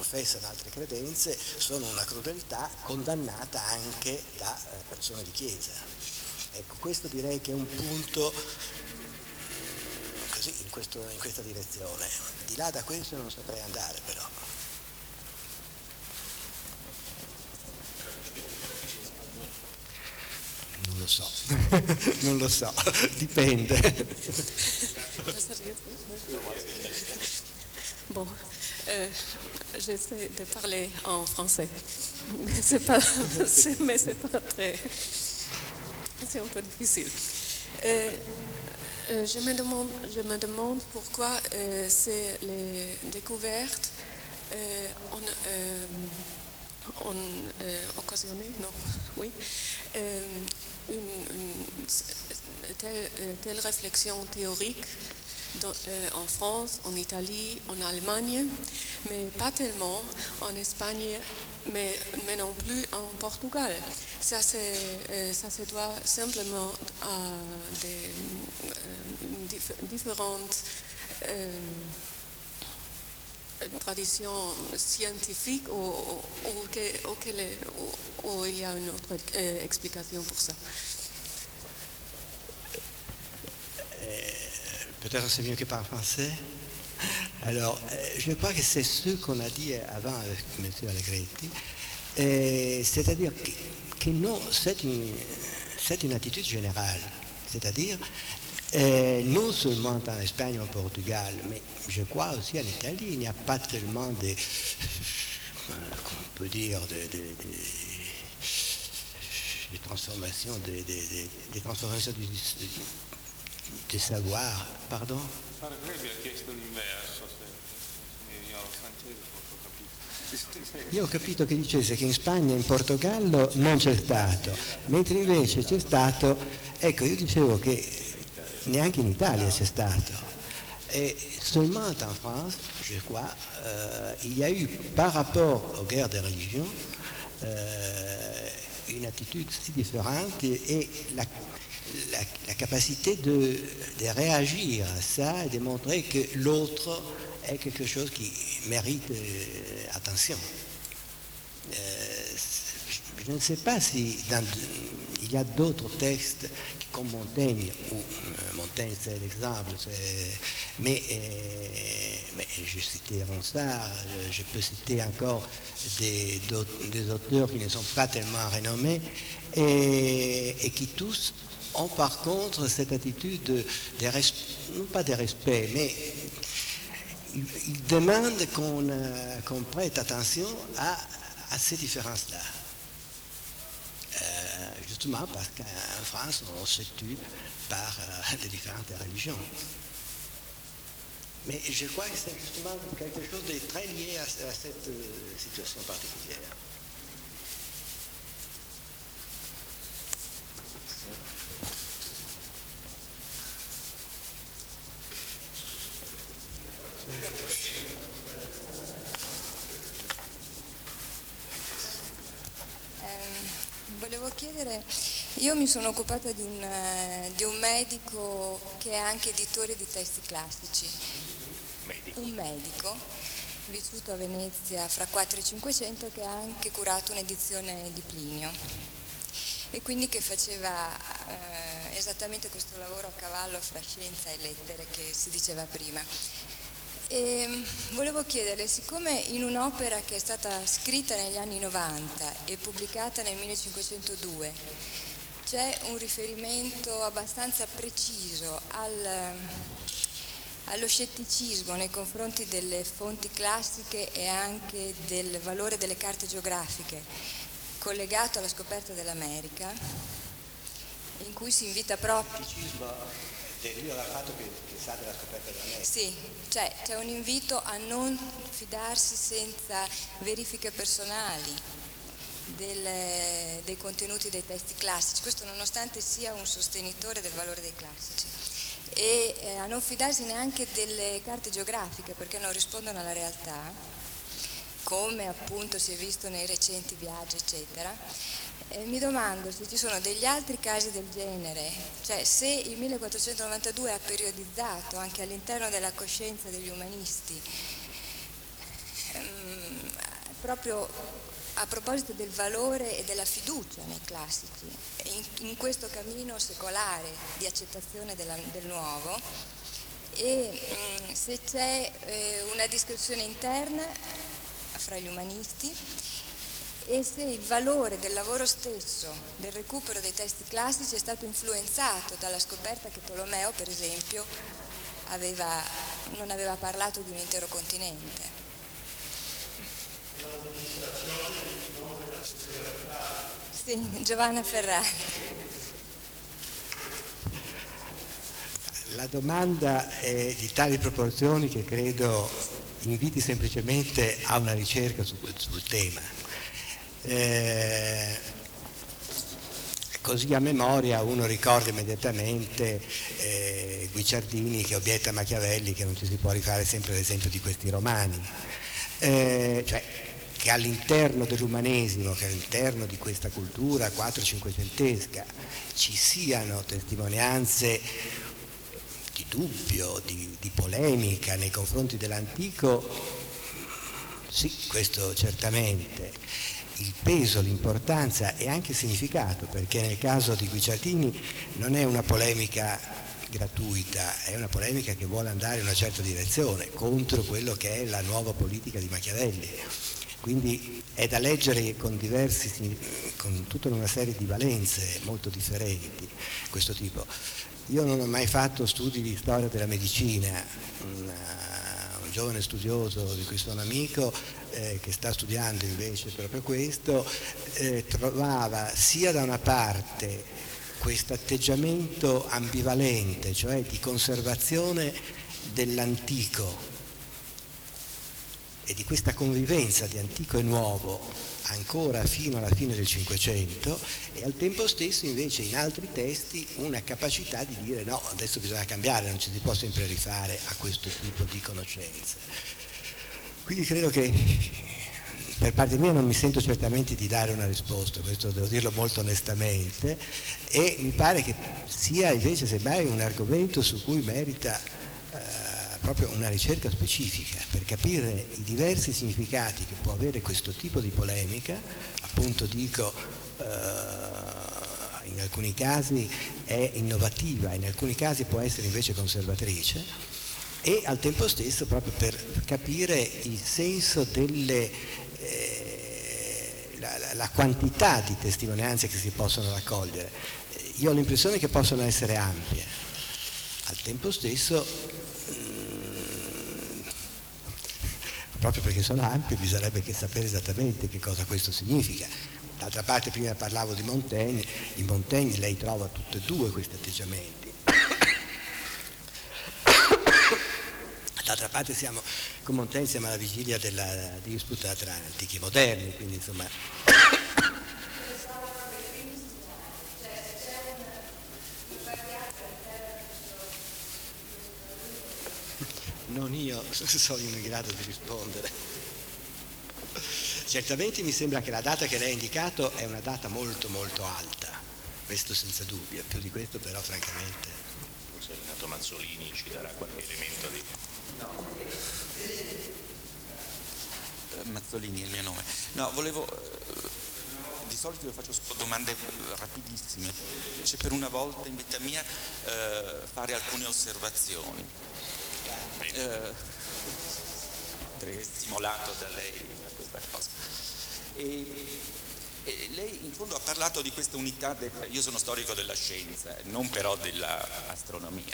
professano altre credenze sono una crudeltà condannata anche da persone di chiesa. Ecco, questo direi che è un punto così in questa direzione. Di là da questo non saprei andare però. Non lo so, dipende. Bon, j'essaie de parler en français, mais c'est pas très, c'est un peu difficile. Je me demande pourquoi c'est les découvertes ont occasionné, non, oui, une telle réflexion théorique en France, en Italie, en Allemagne, mais pas tellement en Espagne, mais non plus en Portugal. Ça se doit simplement à des différentes traditions scientifiques ou il y a une autre explication pour ça. Peut-être c'est mieux que par français. Alors, je crois que c'est ce qu'on a dit avant avec M. Allegretti, c'est-à-dire que non, c'est une attitude générale, c'est-à-dire non seulement en Espagne ou au Portugal, mais je crois aussi en Italie, il n'y a pas tellement de, on peut dire, des transformations, des transformations di savoir, pardon? Io ho capito che dicesse che in Spagna e in Portogallo non c'è stato, mentre invece c'è stato, ecco, io dicevo che neanche in Italia c'è stato. Et seulement en France, je crois, il y a eu par rapport aux guerres des religions une attitude si différente et la capacité de réagir à ça et de montrer que l'autre est quelque chose qui mérite attention. Je ne sais pas si il y a d'autres textes comme Montaigne, ou Montaigne c'est l'exemple, mais je citais Ronsard, je peux citer encore des auteurs qui ne sont pas tellement renommés et qui tous ont par contre cette attitude non pas de respect, mais ils demandent qu'on prête attention à ces différences-là. Justement parce qu'en France, on se tue par les différentes religions. Mais je crois que c'est justement quelque chose de très lié à cette situation particulière. Volevo chiedere, io mi sono occupata di un medico che è anche editore di testi classici, un medico vissuto a Venezia fra 4 e 500 che ha anche curato un'edizione di Plinio e quindi che faceva esattamente questo lavoro a cavallo fra scienza e lettere che si diceva prima. E volevo chiederle, siccome in un'opera che è stata scritta negli anni 90 e pubblicata nel 1502 c'è un riferimento abbastanza preciso allo scetticismo nei confronti delle fonti classiche e anche del valore delle carte geografiche collegato alla scoperta dell'America, in cui si invita proprio... Io l'ho fatto che sa della scoperta dell'America. Sì, cioè c'è un invito a non fidarsi senza verifiche personali dei contenuti dei testi classici, questo nonostante sia un sostenitore del valore dei classici, e a non fidarsi neanche delle carte geografiche perché non rispondono alla realtà, come appunto si è visto nei recenti viaggi eccetera. Mi domando se ci sono degli altri casi del genere, cioè se il 1492 ha periodizzato anche all'interno della coscienza degli umanisti proprio a proposito del valore e della fiducia nei classici, in questo cammino secolare di accettazione del nuovo, e se c'è una discussione interna fra gli umanisti e se il valore del lavoro stesso, del recupero dei testi classici, è stato influenzato dalla scoperta che Tolomeo, per esempio, non aveva parlato di un intero continente. Sì, Giovanna Ferrari. La domanda è di tali proporzioni che credo inviti semplicemente a una ricerca sul tema. Così a memoria uno ricorda immediatamente Guicciardini che obietta a Machiavelli che non ci si può rifare sempre l'esempio di questi romani, cioè che all'interno dell'umanesimo, che all'interno di questa cultura 4-500esca ci siano testimonianze di dubbio, di polemica nei confronti dell'antico, sì, questo certamente. Il peso, l'importanza e anche il significato, perché nel caso di Guicciardini non è una polemica gratuita, è una polemica che vuole andare in una certa direzione contro quello che è la nuova politica di Machiavelli. Quindi è da leggere con tutta una serie di valenze molto differenti questo tipo. Io non ho mai fatto studi di storia della medicina, un giovane studioso di cui sono amico che sta studiando invece proprio questo, trovava sia da una parte questo atteggiamento ambivalente, cioè di conservazione dell'antico e di questa convivenza di antico e nuovo ancora fino alla fine del Cinquecento, e al tempo stesso invece in altri testi una capacità di dire no, adesso bisogna cambiare, non ci si può sempre rifare a questo tipo di conoscenze. Quindi credo che per parte mia non mi sento certamente di dare una risposta, questo devo dirlo molto onestamente, e mi pare che sia invece semmai un argomento su cui merita proprio una ricerca specifica per capire i diversi significati che può avere questo tipo di polemica. Appunto dico, in alcuni casi è innovativa, in alcuni casi può essere invece conservatrice, e al tempo stesso proprio per capire il senso la quantità di testimonianze che si possono raccogliere. Io ho l'impressione che possono essere ampie, al tempo stesso proprio perché sono ampie bisognerebbe sapere esattamente che cosa questo significa. D'altra parte prima parlavo di Montaigne, in Montaigne lei trova tutti e due questi atteggiamenti. D'altra parte con Montaigne siamo alla vigilia della disputa tra antichi e moderni, quindi insomma... Non io sono in grado di rispondere. Certamente mi sembra che la data che lei ha indicato è una data molto molto alta, questo senza dubbio, più di questo però francamente. Forse Renato Mazzolini ci darà qualche elemento di... Mazzolini è il mio nome. No, volevo... Di solito io faccio domande rapidissime, invece per una volta in vita mia fare alcune osservazioni. Stimolato da lei a questa cosa. E lei in fondo ha parlato di questa unità, io sono storico della scienza, non però dell'astronomia.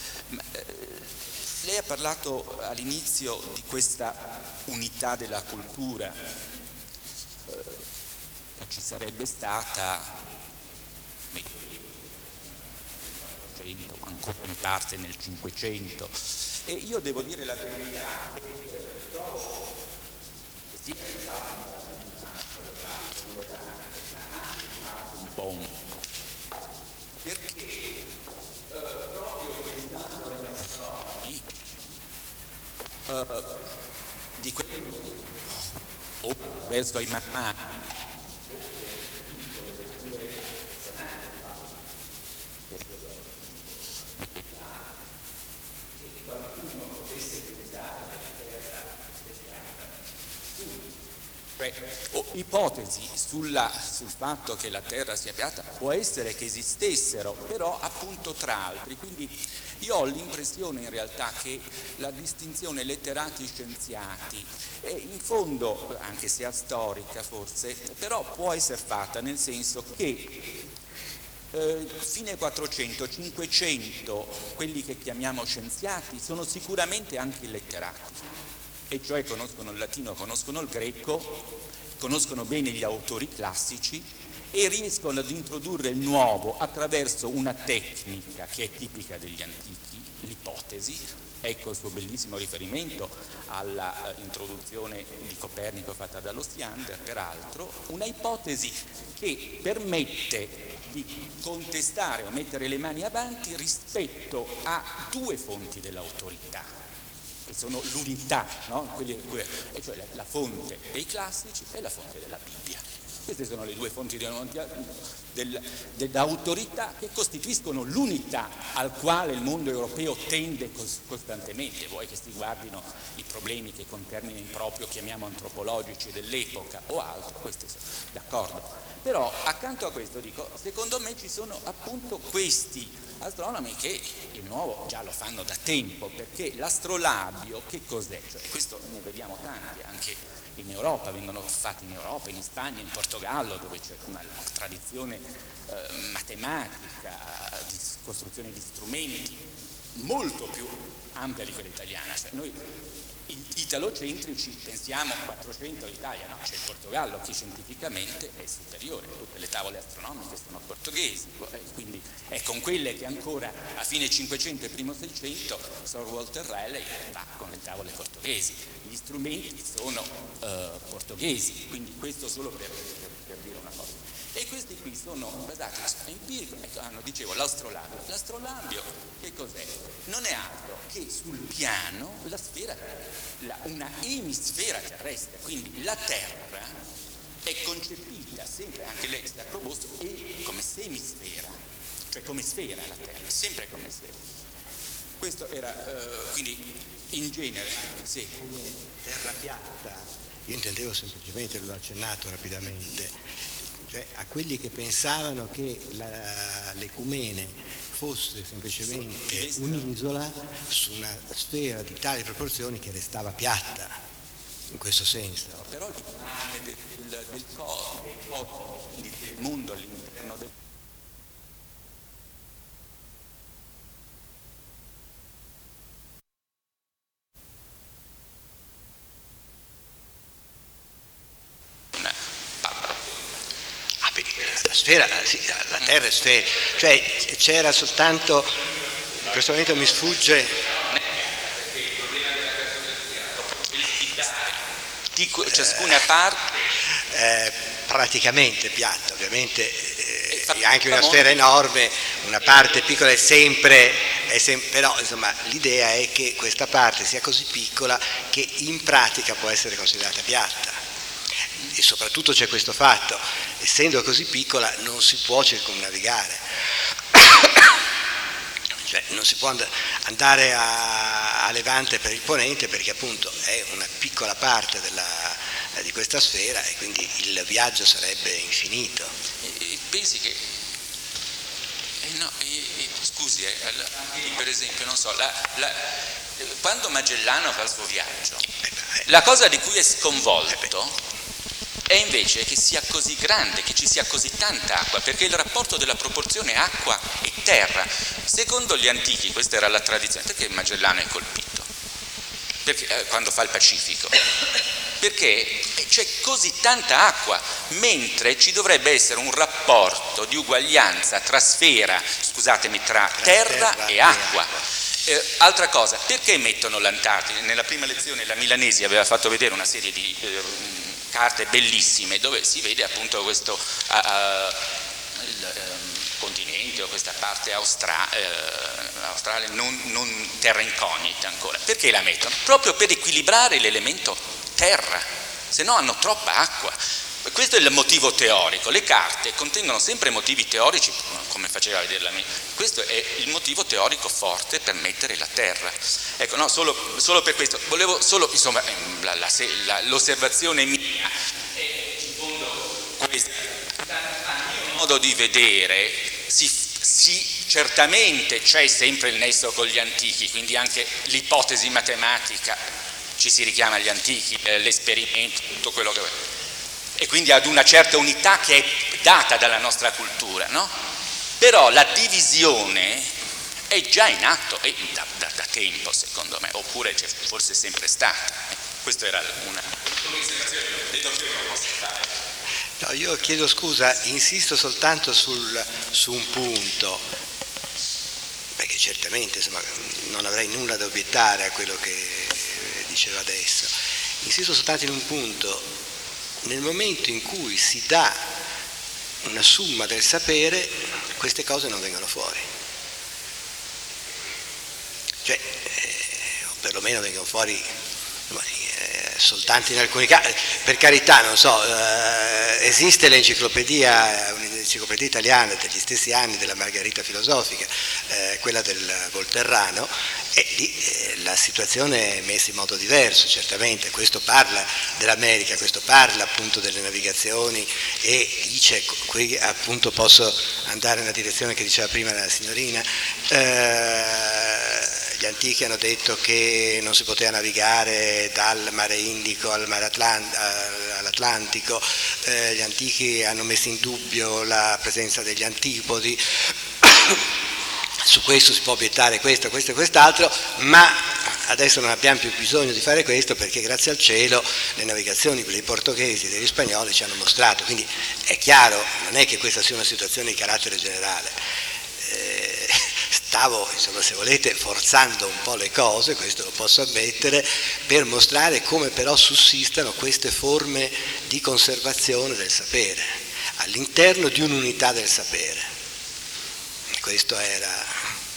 Lei ha parlato all'inizio di questa unità della cultura che ci sarebbe stata ancora in parte nel Cinquecento, e io devo dire la verità, trovo che un po' perché proprio di verso i mammani ipotesi sul fatto che la Terra sia piatta può essere che esistessero, però appunto tra altri, quindi io ho l'impressione in realtà che la distinzione letterati-scienziati è in fondo, anche se astorica forse, però può essere fatta nel senso che fine 400, 500, quelli che chiamiamo scienziati sono sicuramente anche letterati, e cioè conoscono il latino, conoscono il greco, conoscono bene gli autori classici e riescono ad introdurre il nuovo attraverso una tecnica che è tipica degli antichi, l'ipotesi. Ecco il suo bellissimo riferimento alla introduzione di Copernico fatta dallo Stiander, peraltro, una ipotesi che permette di contestare o mettere le mani avanti rispetto a due fonti dell'autorità, che sono l'unità, no? E cioè la fonte dei classici e la fonte della Bibbia. Queste sono le due fonti dell'autorità che costituiscono l'unità al quale il mondo europeo tende costantemente, vuoi che si guardino i problemi che con termini improprio chiamiamo antropologici dell'epoca o altro, questi sono d'accordo. Però accanto a questo dico, secondo me ci sono appunto questi astronomi che di nuovo già lo fanno da tempo, perché l'astrolabio che cos'è? Cioè, questo ne vediamo tanti anche in Europa, vengono fatti in Europa, in Spagna, in Portogallo, dove c'è una tradizione matematica, di costruzione di strumenti molto più ampia di quella italiana. Cioè, noi italocentrici pensiamo 400 all'Italia, no? C'è il Portogallo che scientificamente è superiore, tutte le tavole astronomiche sono portoghesi, quindi è con quelle che ancora a fine 500 e primo 600 Sir Walter Raleigh va con le tavole portoghesi, gli strumenti sono portoghesi, quindi questo solo per dire una cosa. E questi qui sono basati su empirico, dicevo l'astrolabio. L'astrolabio che cos'è? Non è altro che sul piano la sfera, una emisfera terrestre, quindi la Terra è concepita sempre, anche lei si è proposto, come semisfera, cioè come sfera la Terra, sempre come sfera. Questo era, quindi in genere, sì. Terra piatta, io intendevo semplicemente, l'ho accennato rapidamente, cioè a quelli che pensavano che l'ecumene fosse semplicemente un'isola su una sfera di tali proporzioni che restava piatta, in questo senso. Però del mondo all'interno del la sfera, sì, la Terra è sfera, cioè c'era soltanto, in questo momento mi sfugge, di ciascuna parte praticamente piatta, ovviamente anche una sfera enorme, una parte piccola è sempre, però insomma l'idea è che questa parte sia così piccola che in pratica può essere considerata piatta. E soprattutto c'è questo fatto, essendo così piccola non si può circumnavigare, cioè non si può andare a levante per il ponente perché appunto è una piccola parte di questa sfera e quindi il viaggio sarebbe infinito. Pensi che scusi, per esempio, non so, quando Magellano fa il suo viaggio, la cosa di cui è sconvolto è invece che sia così grande, che ci sia così tanta acqua, perché il rapporto della proporzione acqua e terra, secondo gli antichi, questa era la tradizione, perché Magellano è colpito? Perché, quando fa il Pacifico? Perché c'è così tanta acqua, mentre ci dovrebbe essere un rapporto di uguaglianza tra tra terra e acqua. Altra cosa, perché mettono l'Antartide? Nella prima lezione la Milanesi aveva fatto vedere una serie di carte bellissime dove si vede appunto questo continente o questa parte australe non terra incognita ancora. Perché la mettono? Proprio per equilibrare l'elemento terra, se no hanno troppa acqua. Questo è il motivo teorico, le carte contengono sempre motivi teorici, come faceva vedere la mia. Questo è il motivo teorico forte per mettere la terra. Ecco, no, solo per questo, volevo solo, insomma, l'osservazione mia questo, a mio modo di vedere, certamente c'è sempre il nesso con gli antichi, quindi anche l'ipotesi matematica ci si richiama agli antichi, l'esperimento, tutto quello che... e quindi ad una certa unità che è data dalla nostra cultura, no? Però la divisione è già in atto, e da tempo secondo me, oppure c'è forse sempre stata. Questa era una osservazione, vedo che non posso fare. No, io chiedo scusa, insisto soltanto su un punto, perché certamente insomma, non avrei nulla da obiettare a quello che diceva adesso. Insisto soltanto in un punto: nel momento in cui si dà una summa del sapere, queste cose non vengono fuori. Cioè, o perlomeno vengono fuori soltanto in alcuni casi. Per carità, non so, esiste un'enciclopedia italiana degli stessi anni della Margherita filosofica, quella del Volterrano, e lì la situazione è messa in modo diverso, certamente. Questo parla dell'America, questo parla appunto delle navigazioni e dice, qui appunto posso andare nella direzione che diceva prima la signorina, gli antichi hanno detto che non si poteva navigare dal mare Indico al mare all'Atlantico, gli antichi hanno messo in dubbio la presenza degli antipodi. Su questo si può obiettare questo e quest'altro, ma adesso non abbiamo più bisogno di fare questo, perché grazie al cielo le navigazioni dei portoghesi e degli spagnoli ci hanno mostrato. Quindi è chiaro, non è che questa sia una situazione di carattere generale. Stavo, insomma, se volete, forzando un po' le cose, questo lo posso ammettere, per mostrare come però sussistano queste forme di conservazione del sapere all'interno di un'unità del sapere. Questo era...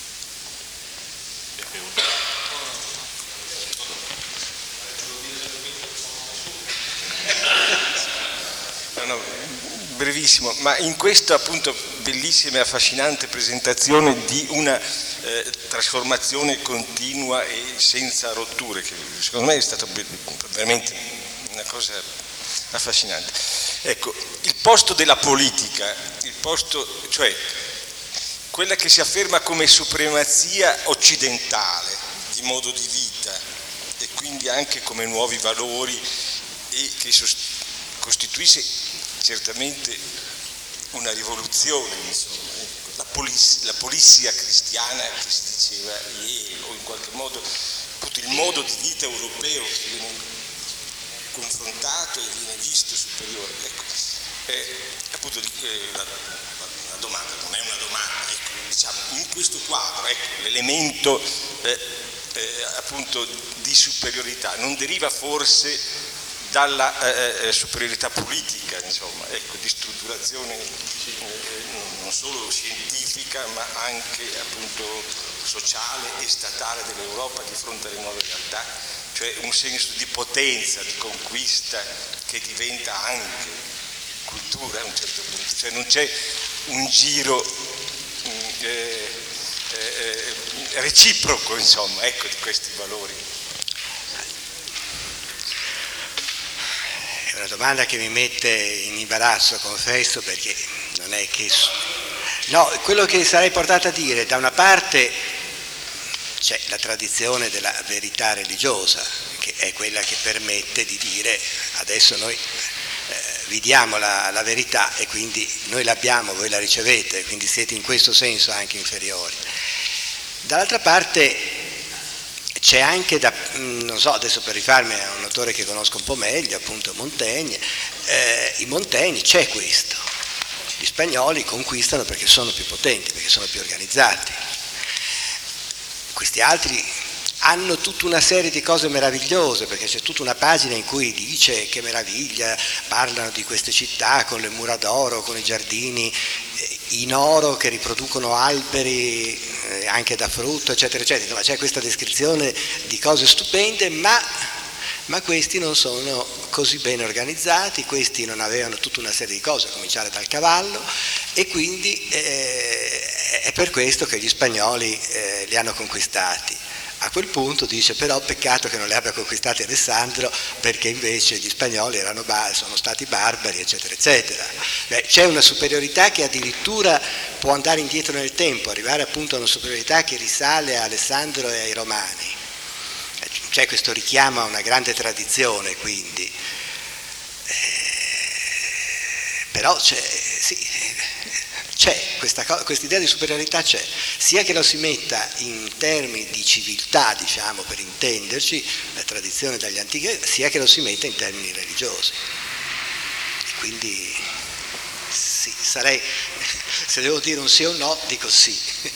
Brevissimo, ma in questa appunto bellissima e affascinante presentazione di una trasformazione continua e senza rotture, che secondo me è stata veramente una cosa affascinante. Ecco, il posto della politica, il posto, cioè quella che si afferma come supremazia occidentale di modo di vita e quindi anche come nuovi valori, e che costituisce certamente una rivoluzione, insomma. La polissia cristiana che si diceva ieri, o in qualche modo tutto il modo di vita europeo che viene confrontato e viene visto superiore. Ecco, appunto la domanda non è una domanda, ecco, diciamo, in questo quadro, ecco, l'elemento appunto di superiorità non deriva forse dalla superiorità politica, insomma, ecco, di strutturazione non solo scientifica ma anche appunto sociale e statale dell'Europa di fronte alle nuove realtà, cioè un senso di potenza, di conquista che diventa anche cultura a un certo punto, cioè non c'è un giro reciproco, insomma, ecco, di questi valori. È una domanda che mi mette in imbarazzo, confesso, perché non è che... No, quello che sarei portato a dire, da una parte c'è la tradizione della verità religiosa, che è quella che permette di dire adesso noi vi diamo la verità e quindi noi l'abbiamo, voi la ricevete, quindi siete in questo senso anche inferiori. Dall'altra parte c'è anche non so, adesso per rifarmi a un autore che conosco un po' meglio, appunto Montaigne, in Montaigne c'è questo, gli spagnoli conquistano perché sono più potenti, perché sono più organizzati, questi altri hanno tutta una serie di cose meravigliose, perché c'è tutta una pagina in cui dice che meraviglia, parlano di queste città con le mura d'oro, con i giardini in oro che riproducono alberi anche da frutto, eccetera, eccetera. Insomma, c'è questa descrizione di cose stupende, ma questi non sono così ben organizzati, questi non avevano tutta una serie di cose, a cominciare dal cavallo, e quindi è per questo che gli spagnoli li hanno conquistati. A quel punto dice però peccato che non le abbia conquistate Alessandro, perché invece gli spagnoli sono stati barbari, eccetera, eccetera. C'è una superiorità che addirittura può andare indietro nel tempo, arrivare appunto a una superiorità che risale a Alessandro e ai Romani. C'è questo richiamo a una grande tradizione, quindi. Però c'è questa idea di superiorità, c'è, sia che lo si metta in termini di civiltà, diciamo, per intenderci, la tradizione dagli antichi, sia che lo si metta in termini religiosi. E quindi sì, se devo dire un sì o un no, dico sì.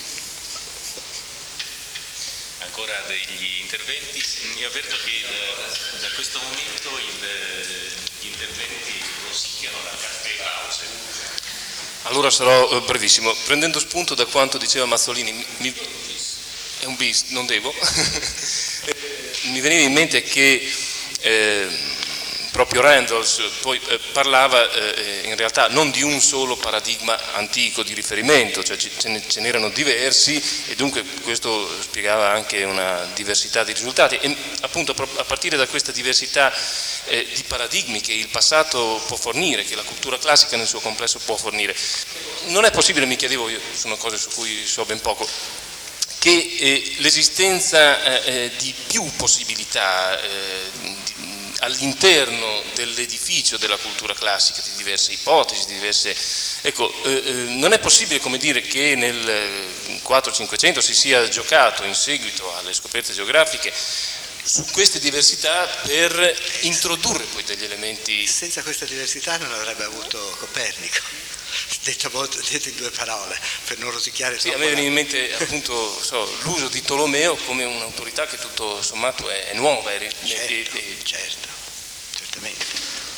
Ancora degli interventi? Mi avverto che da questo momento gli interventi rosicchiano la caffè pause. Allora sarò brevissimo. Prendendo spunto da quanto diceva Mazzolini, è un bis, non devo, mi veniva in mente che proprio Randalls poi parlava in realtà non di un solo paradigma antico di riferimento, cioè ce n'erano diversi e dunque questo spiegava anche una diversità di risultati e appunto a partire da questa diversità di paradigmi che il passato può fornire, che la cultura classica nel suo complesso può fornire. Non è possibile, mi chiedevo, io sono cose su cui so ben poco, che l'esistenza di più possibilità all'interno dell'edificio della cultura classica, di diverse ipotesi, di diverse... Ecco, non è possibile, come dire, che nel 400-500 si sia giocato in seguito alle scoperte geografiche su queste diversità per introdurre poi degli elementi... Senza questa diversità non avrebbe avuto Copernico, detto in due parole, per non rosicchiare troppo. Sì, a me viene in mente appunto l'uso di Tolomeo come un'autorità che tutto sommato è nuova. Certo, certamente.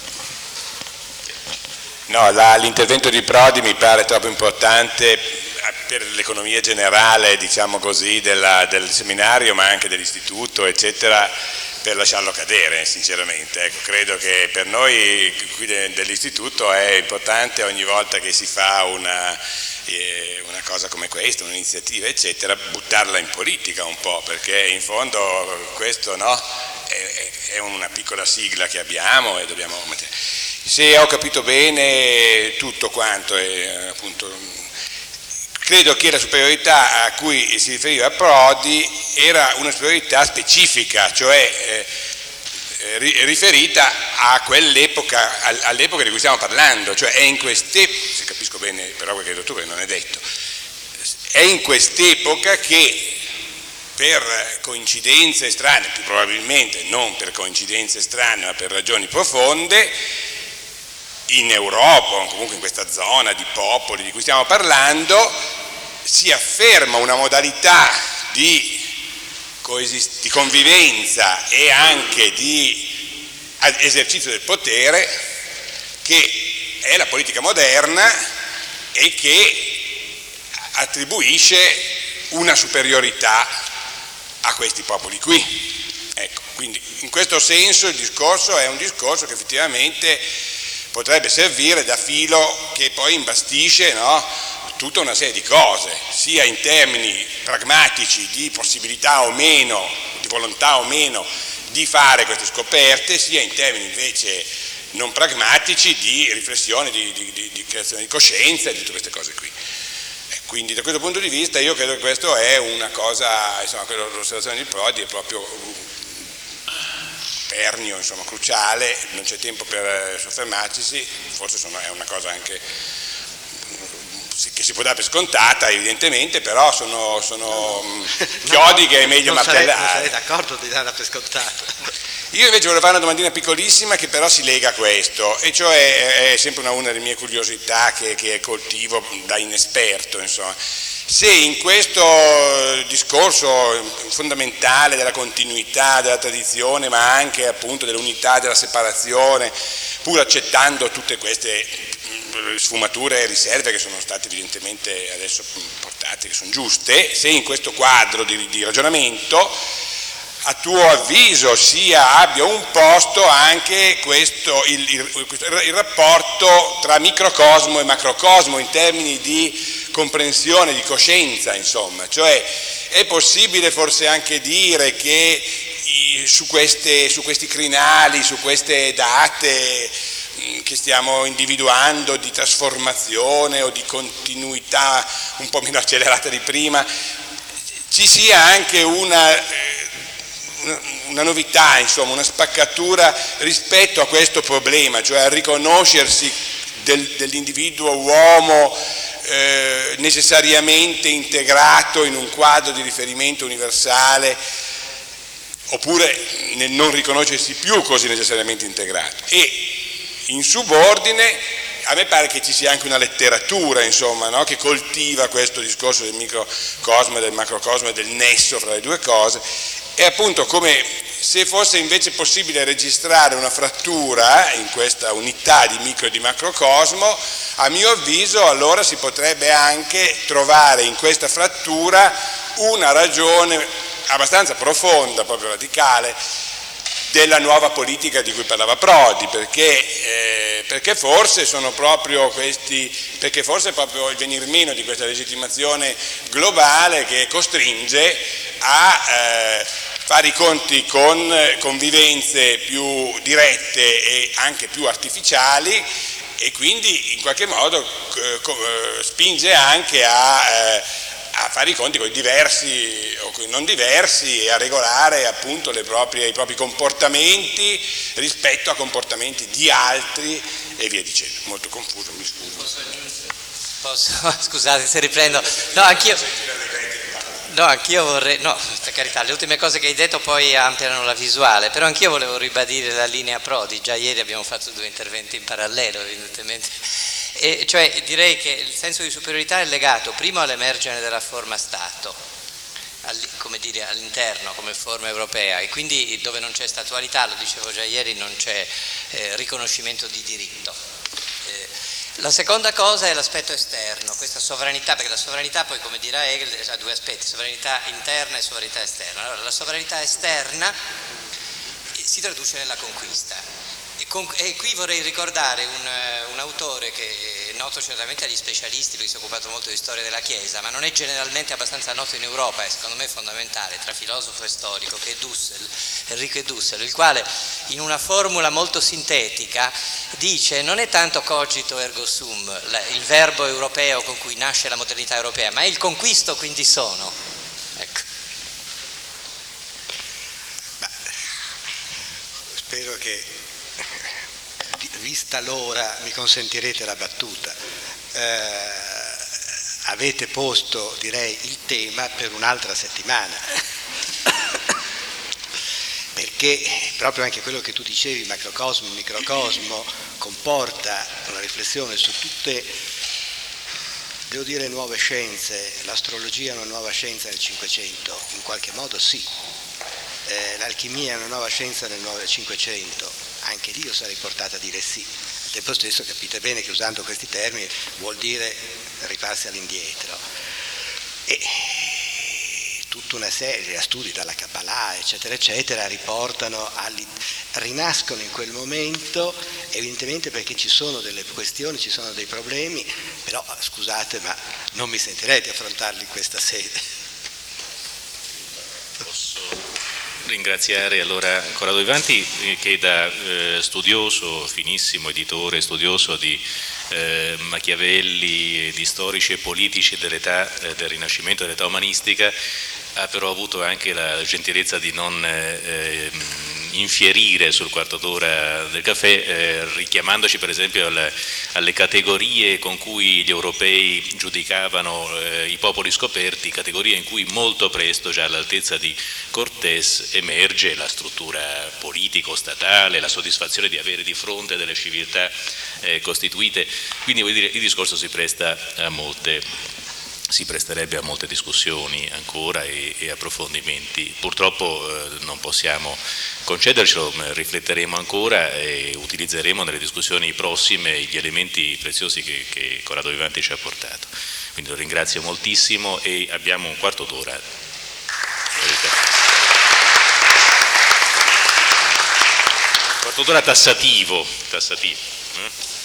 No, l'intervento di Prodi mi pare troppo importante per l'economia generale, diciamo così, del seminario, ma anche dell'istituto, eccetera, per lasciarlo cadere, sinceramente. Ecco, credo che per noi qui dell'istituto è importante ogni volta che si fa una cosa come questa, un'iniziativa, eccetera, buttarla in politica un po', perché in fondo questo è una piccola sigla che abbiamo e dobbiamo mettere. Se ho capito bene tutto quanto, appunto, credo che la superiorità a cui si riferiva Prodi era una superiorità specifica, cioè riferita a quell'epoca, all'epoca di cui stiamo parlando, cioè è in quest'epoca, se capisco bene però quel che hai detto tu, non è detto, è in quest'epoca che per coincidenze strane, più probabilmente non per coincidenze strane ma per ragioni profonde, in Europa o comunque in questa zona di popoli di cui stiamo parlando si afferma una modalità di convivenza e anche di esercizio del potere che è la politica moderna e che attribuisce una superiorità a questi popoli qui. Ecco, quindi in questo senso il discorso è un discorso che effettivamente potrebbe servire da filo che poi imbastisce, no, tutta una serie di cose, sia in termini pragmatici di possibilità o meno, di volontà o meno di fare queste scoperte, sia in termini invece non pragmatici di riflessione, di creazione di coscienza e di tutte queste cose qui. Quindi da questo punto di vista io credo che questo è una cosa, insomma, l'osservazione di Prodi è proprio pernio, insomma, cruciale, non c'è tempo per soffermarci, forse è una cosa anche che si può dare per scontata evidentemente, però sono chiodi che è meglio martellare. Non sarei d'accordo di darla per scontata. Io invece volevo fare una domandina piccolissima che però si lega a questo, e cioè è sempre una delle mie curiosità che coltivo da inesperto, insomma. Se in questo discorso fondamentale della continuità, della tradizione, ma anche appunto dell'unità, della separazione, pur accettando tutte queste sfumature e riserve che sono state evidentemente adesso portate, che sono giuste, se in questo quadro di ragionamento a tuo avviso abbia un posto anche il rapporto tra microcosmo e macrocosmo in termini di comprensione, di coscienza, insomma. Cioè è possibile forse anche dire che su questi crinali, su queste date che stiamo individuando di trasformazione o di continuità un po' meno accelerata di prima, ci sia anche una novità, insomma, una spaccatura rispetto a questo problema, cioè a riconoscersi dell'individuo uomo necessariamente integrato in un quadro di riferimento universale, oppure nel non riconoscersi più così necessariamente integrato. E in subordine a me pare che ci sia anche una letteratura, insomma, no? Che coltiva questo discorso del microcosmo e del macrocosmo e del nesso fra le due cose. È appunto come se fosse invece possibile registrare una frattura in questa unità di micro e di macrocosmo. A mio avviso allora si potrebbe anche trovare in questa frattura una ragione abbastanza profonda, proprio radicale, della nuova politica di cui parlava Prodi, perché forse sono proprio perché forse è proprio il venir meno di questa legittimazione globale che costringe a fare i conti con convivenze più dirette e anche più artificiali, e quindi in qualche modo spinge anche a fare i conti con i diversi o con i non diversi e a regolare appunto i propri comportamenti rispetto a comportamenti di altri e via dicendo. Molto confuso, mi scuso. Scusate se riprendo. Anch'io vorrei, per carità, le ultime cose che hai detto poi ampliano la visuale, però anch'io volevo ribadire la linea Prodi. Già ieri abbiamo fatto 2 interventi in parallelo, evidentemente. Cioè direi che il senso di superiorità è legato prima all'emergere della forma Stato, come dire, all'interno come forma europea, e quindi dove non c'è statualità, lo dicevo già ieri, non c'è riconoscimento di diritto. La seconda cosa è l'aspetto esterno, questa sovranità, perché la sovranità poi, come dirà Hegel, ha 2 aspetti, sovranità interna e sovranità esterna. Allora, la sovranità esterna si traduce nella conquista. E qui vorrei ricordare un autore che è noto certamente agli specialisti, perché si è occupato molto di storia della Chiesa, ma non è generalmente abbastanza noto in Europa, e secondo me è fondamentale, tra filosofo e storico, che è Enrico Dussel, il quale in una formula molto sintetica dice: non è tanto cogito ergo sum, il verbo europeo con cui nasce la modernità europea, ma è il conquisto, quindi sono. Ecco. Spero che, vista l'ora, mi consentirete la battuta. Avete posto, direi, il tema per un'altra settimana, perché proprio anche quello che tu dicevi, macrocosmo, microcosmo, comporta una riflessione su tutte, devo dire, nuove scienze. L'astrologia è una nuova scienza nel Cinquecento, in qualche modo sì. L'alchimia è una nuova scienza nel Cinquecento, anche lì io sarei portata a dire sì. Al tempo stesso capite bene che usando questi termini vuol dire rifarsi all'indietro. E tutta una serie di studi dalla Kabbalah, eccetera, eccetera, rinascono in quel momento, evidentemente perché ci sono delle questioni, ci sono dei problemi, però scusate, ma non mi sentirei di affrontarli in questa sede. Ringraziare allora Corrado Vivanti, che da studioso, finissimo editore, studioso di Machiavelli, di storici e politici dell'età del Rinascimento, dell'età umanistica, ha però avuto anche la gentilezza di non infierire sul quarto d'ora del caffè, richiamandoci per esempio alle categorie con cui gli europei giudicavano i popoli scoperti, categorie in cui molto presto, già all'altezza di Cortés, emerge la struttura politico-statale, la soddisfazione di avere di fronte delle civiltà costituite. Quindi vuol dire, il discorso si presterebbe a molte discussioni ancora e approfondimenti. Purtroppo non possiamo concedercelo, rifletteremo ancora e utilizzeremo nelle discussioni prossime gli elementi preziosi che Corrado Vivanti ci ha portato. Quindi lo ringrazio moltissimo e abbiamo un quarto d'ora per il caffè. tuttora tassativo.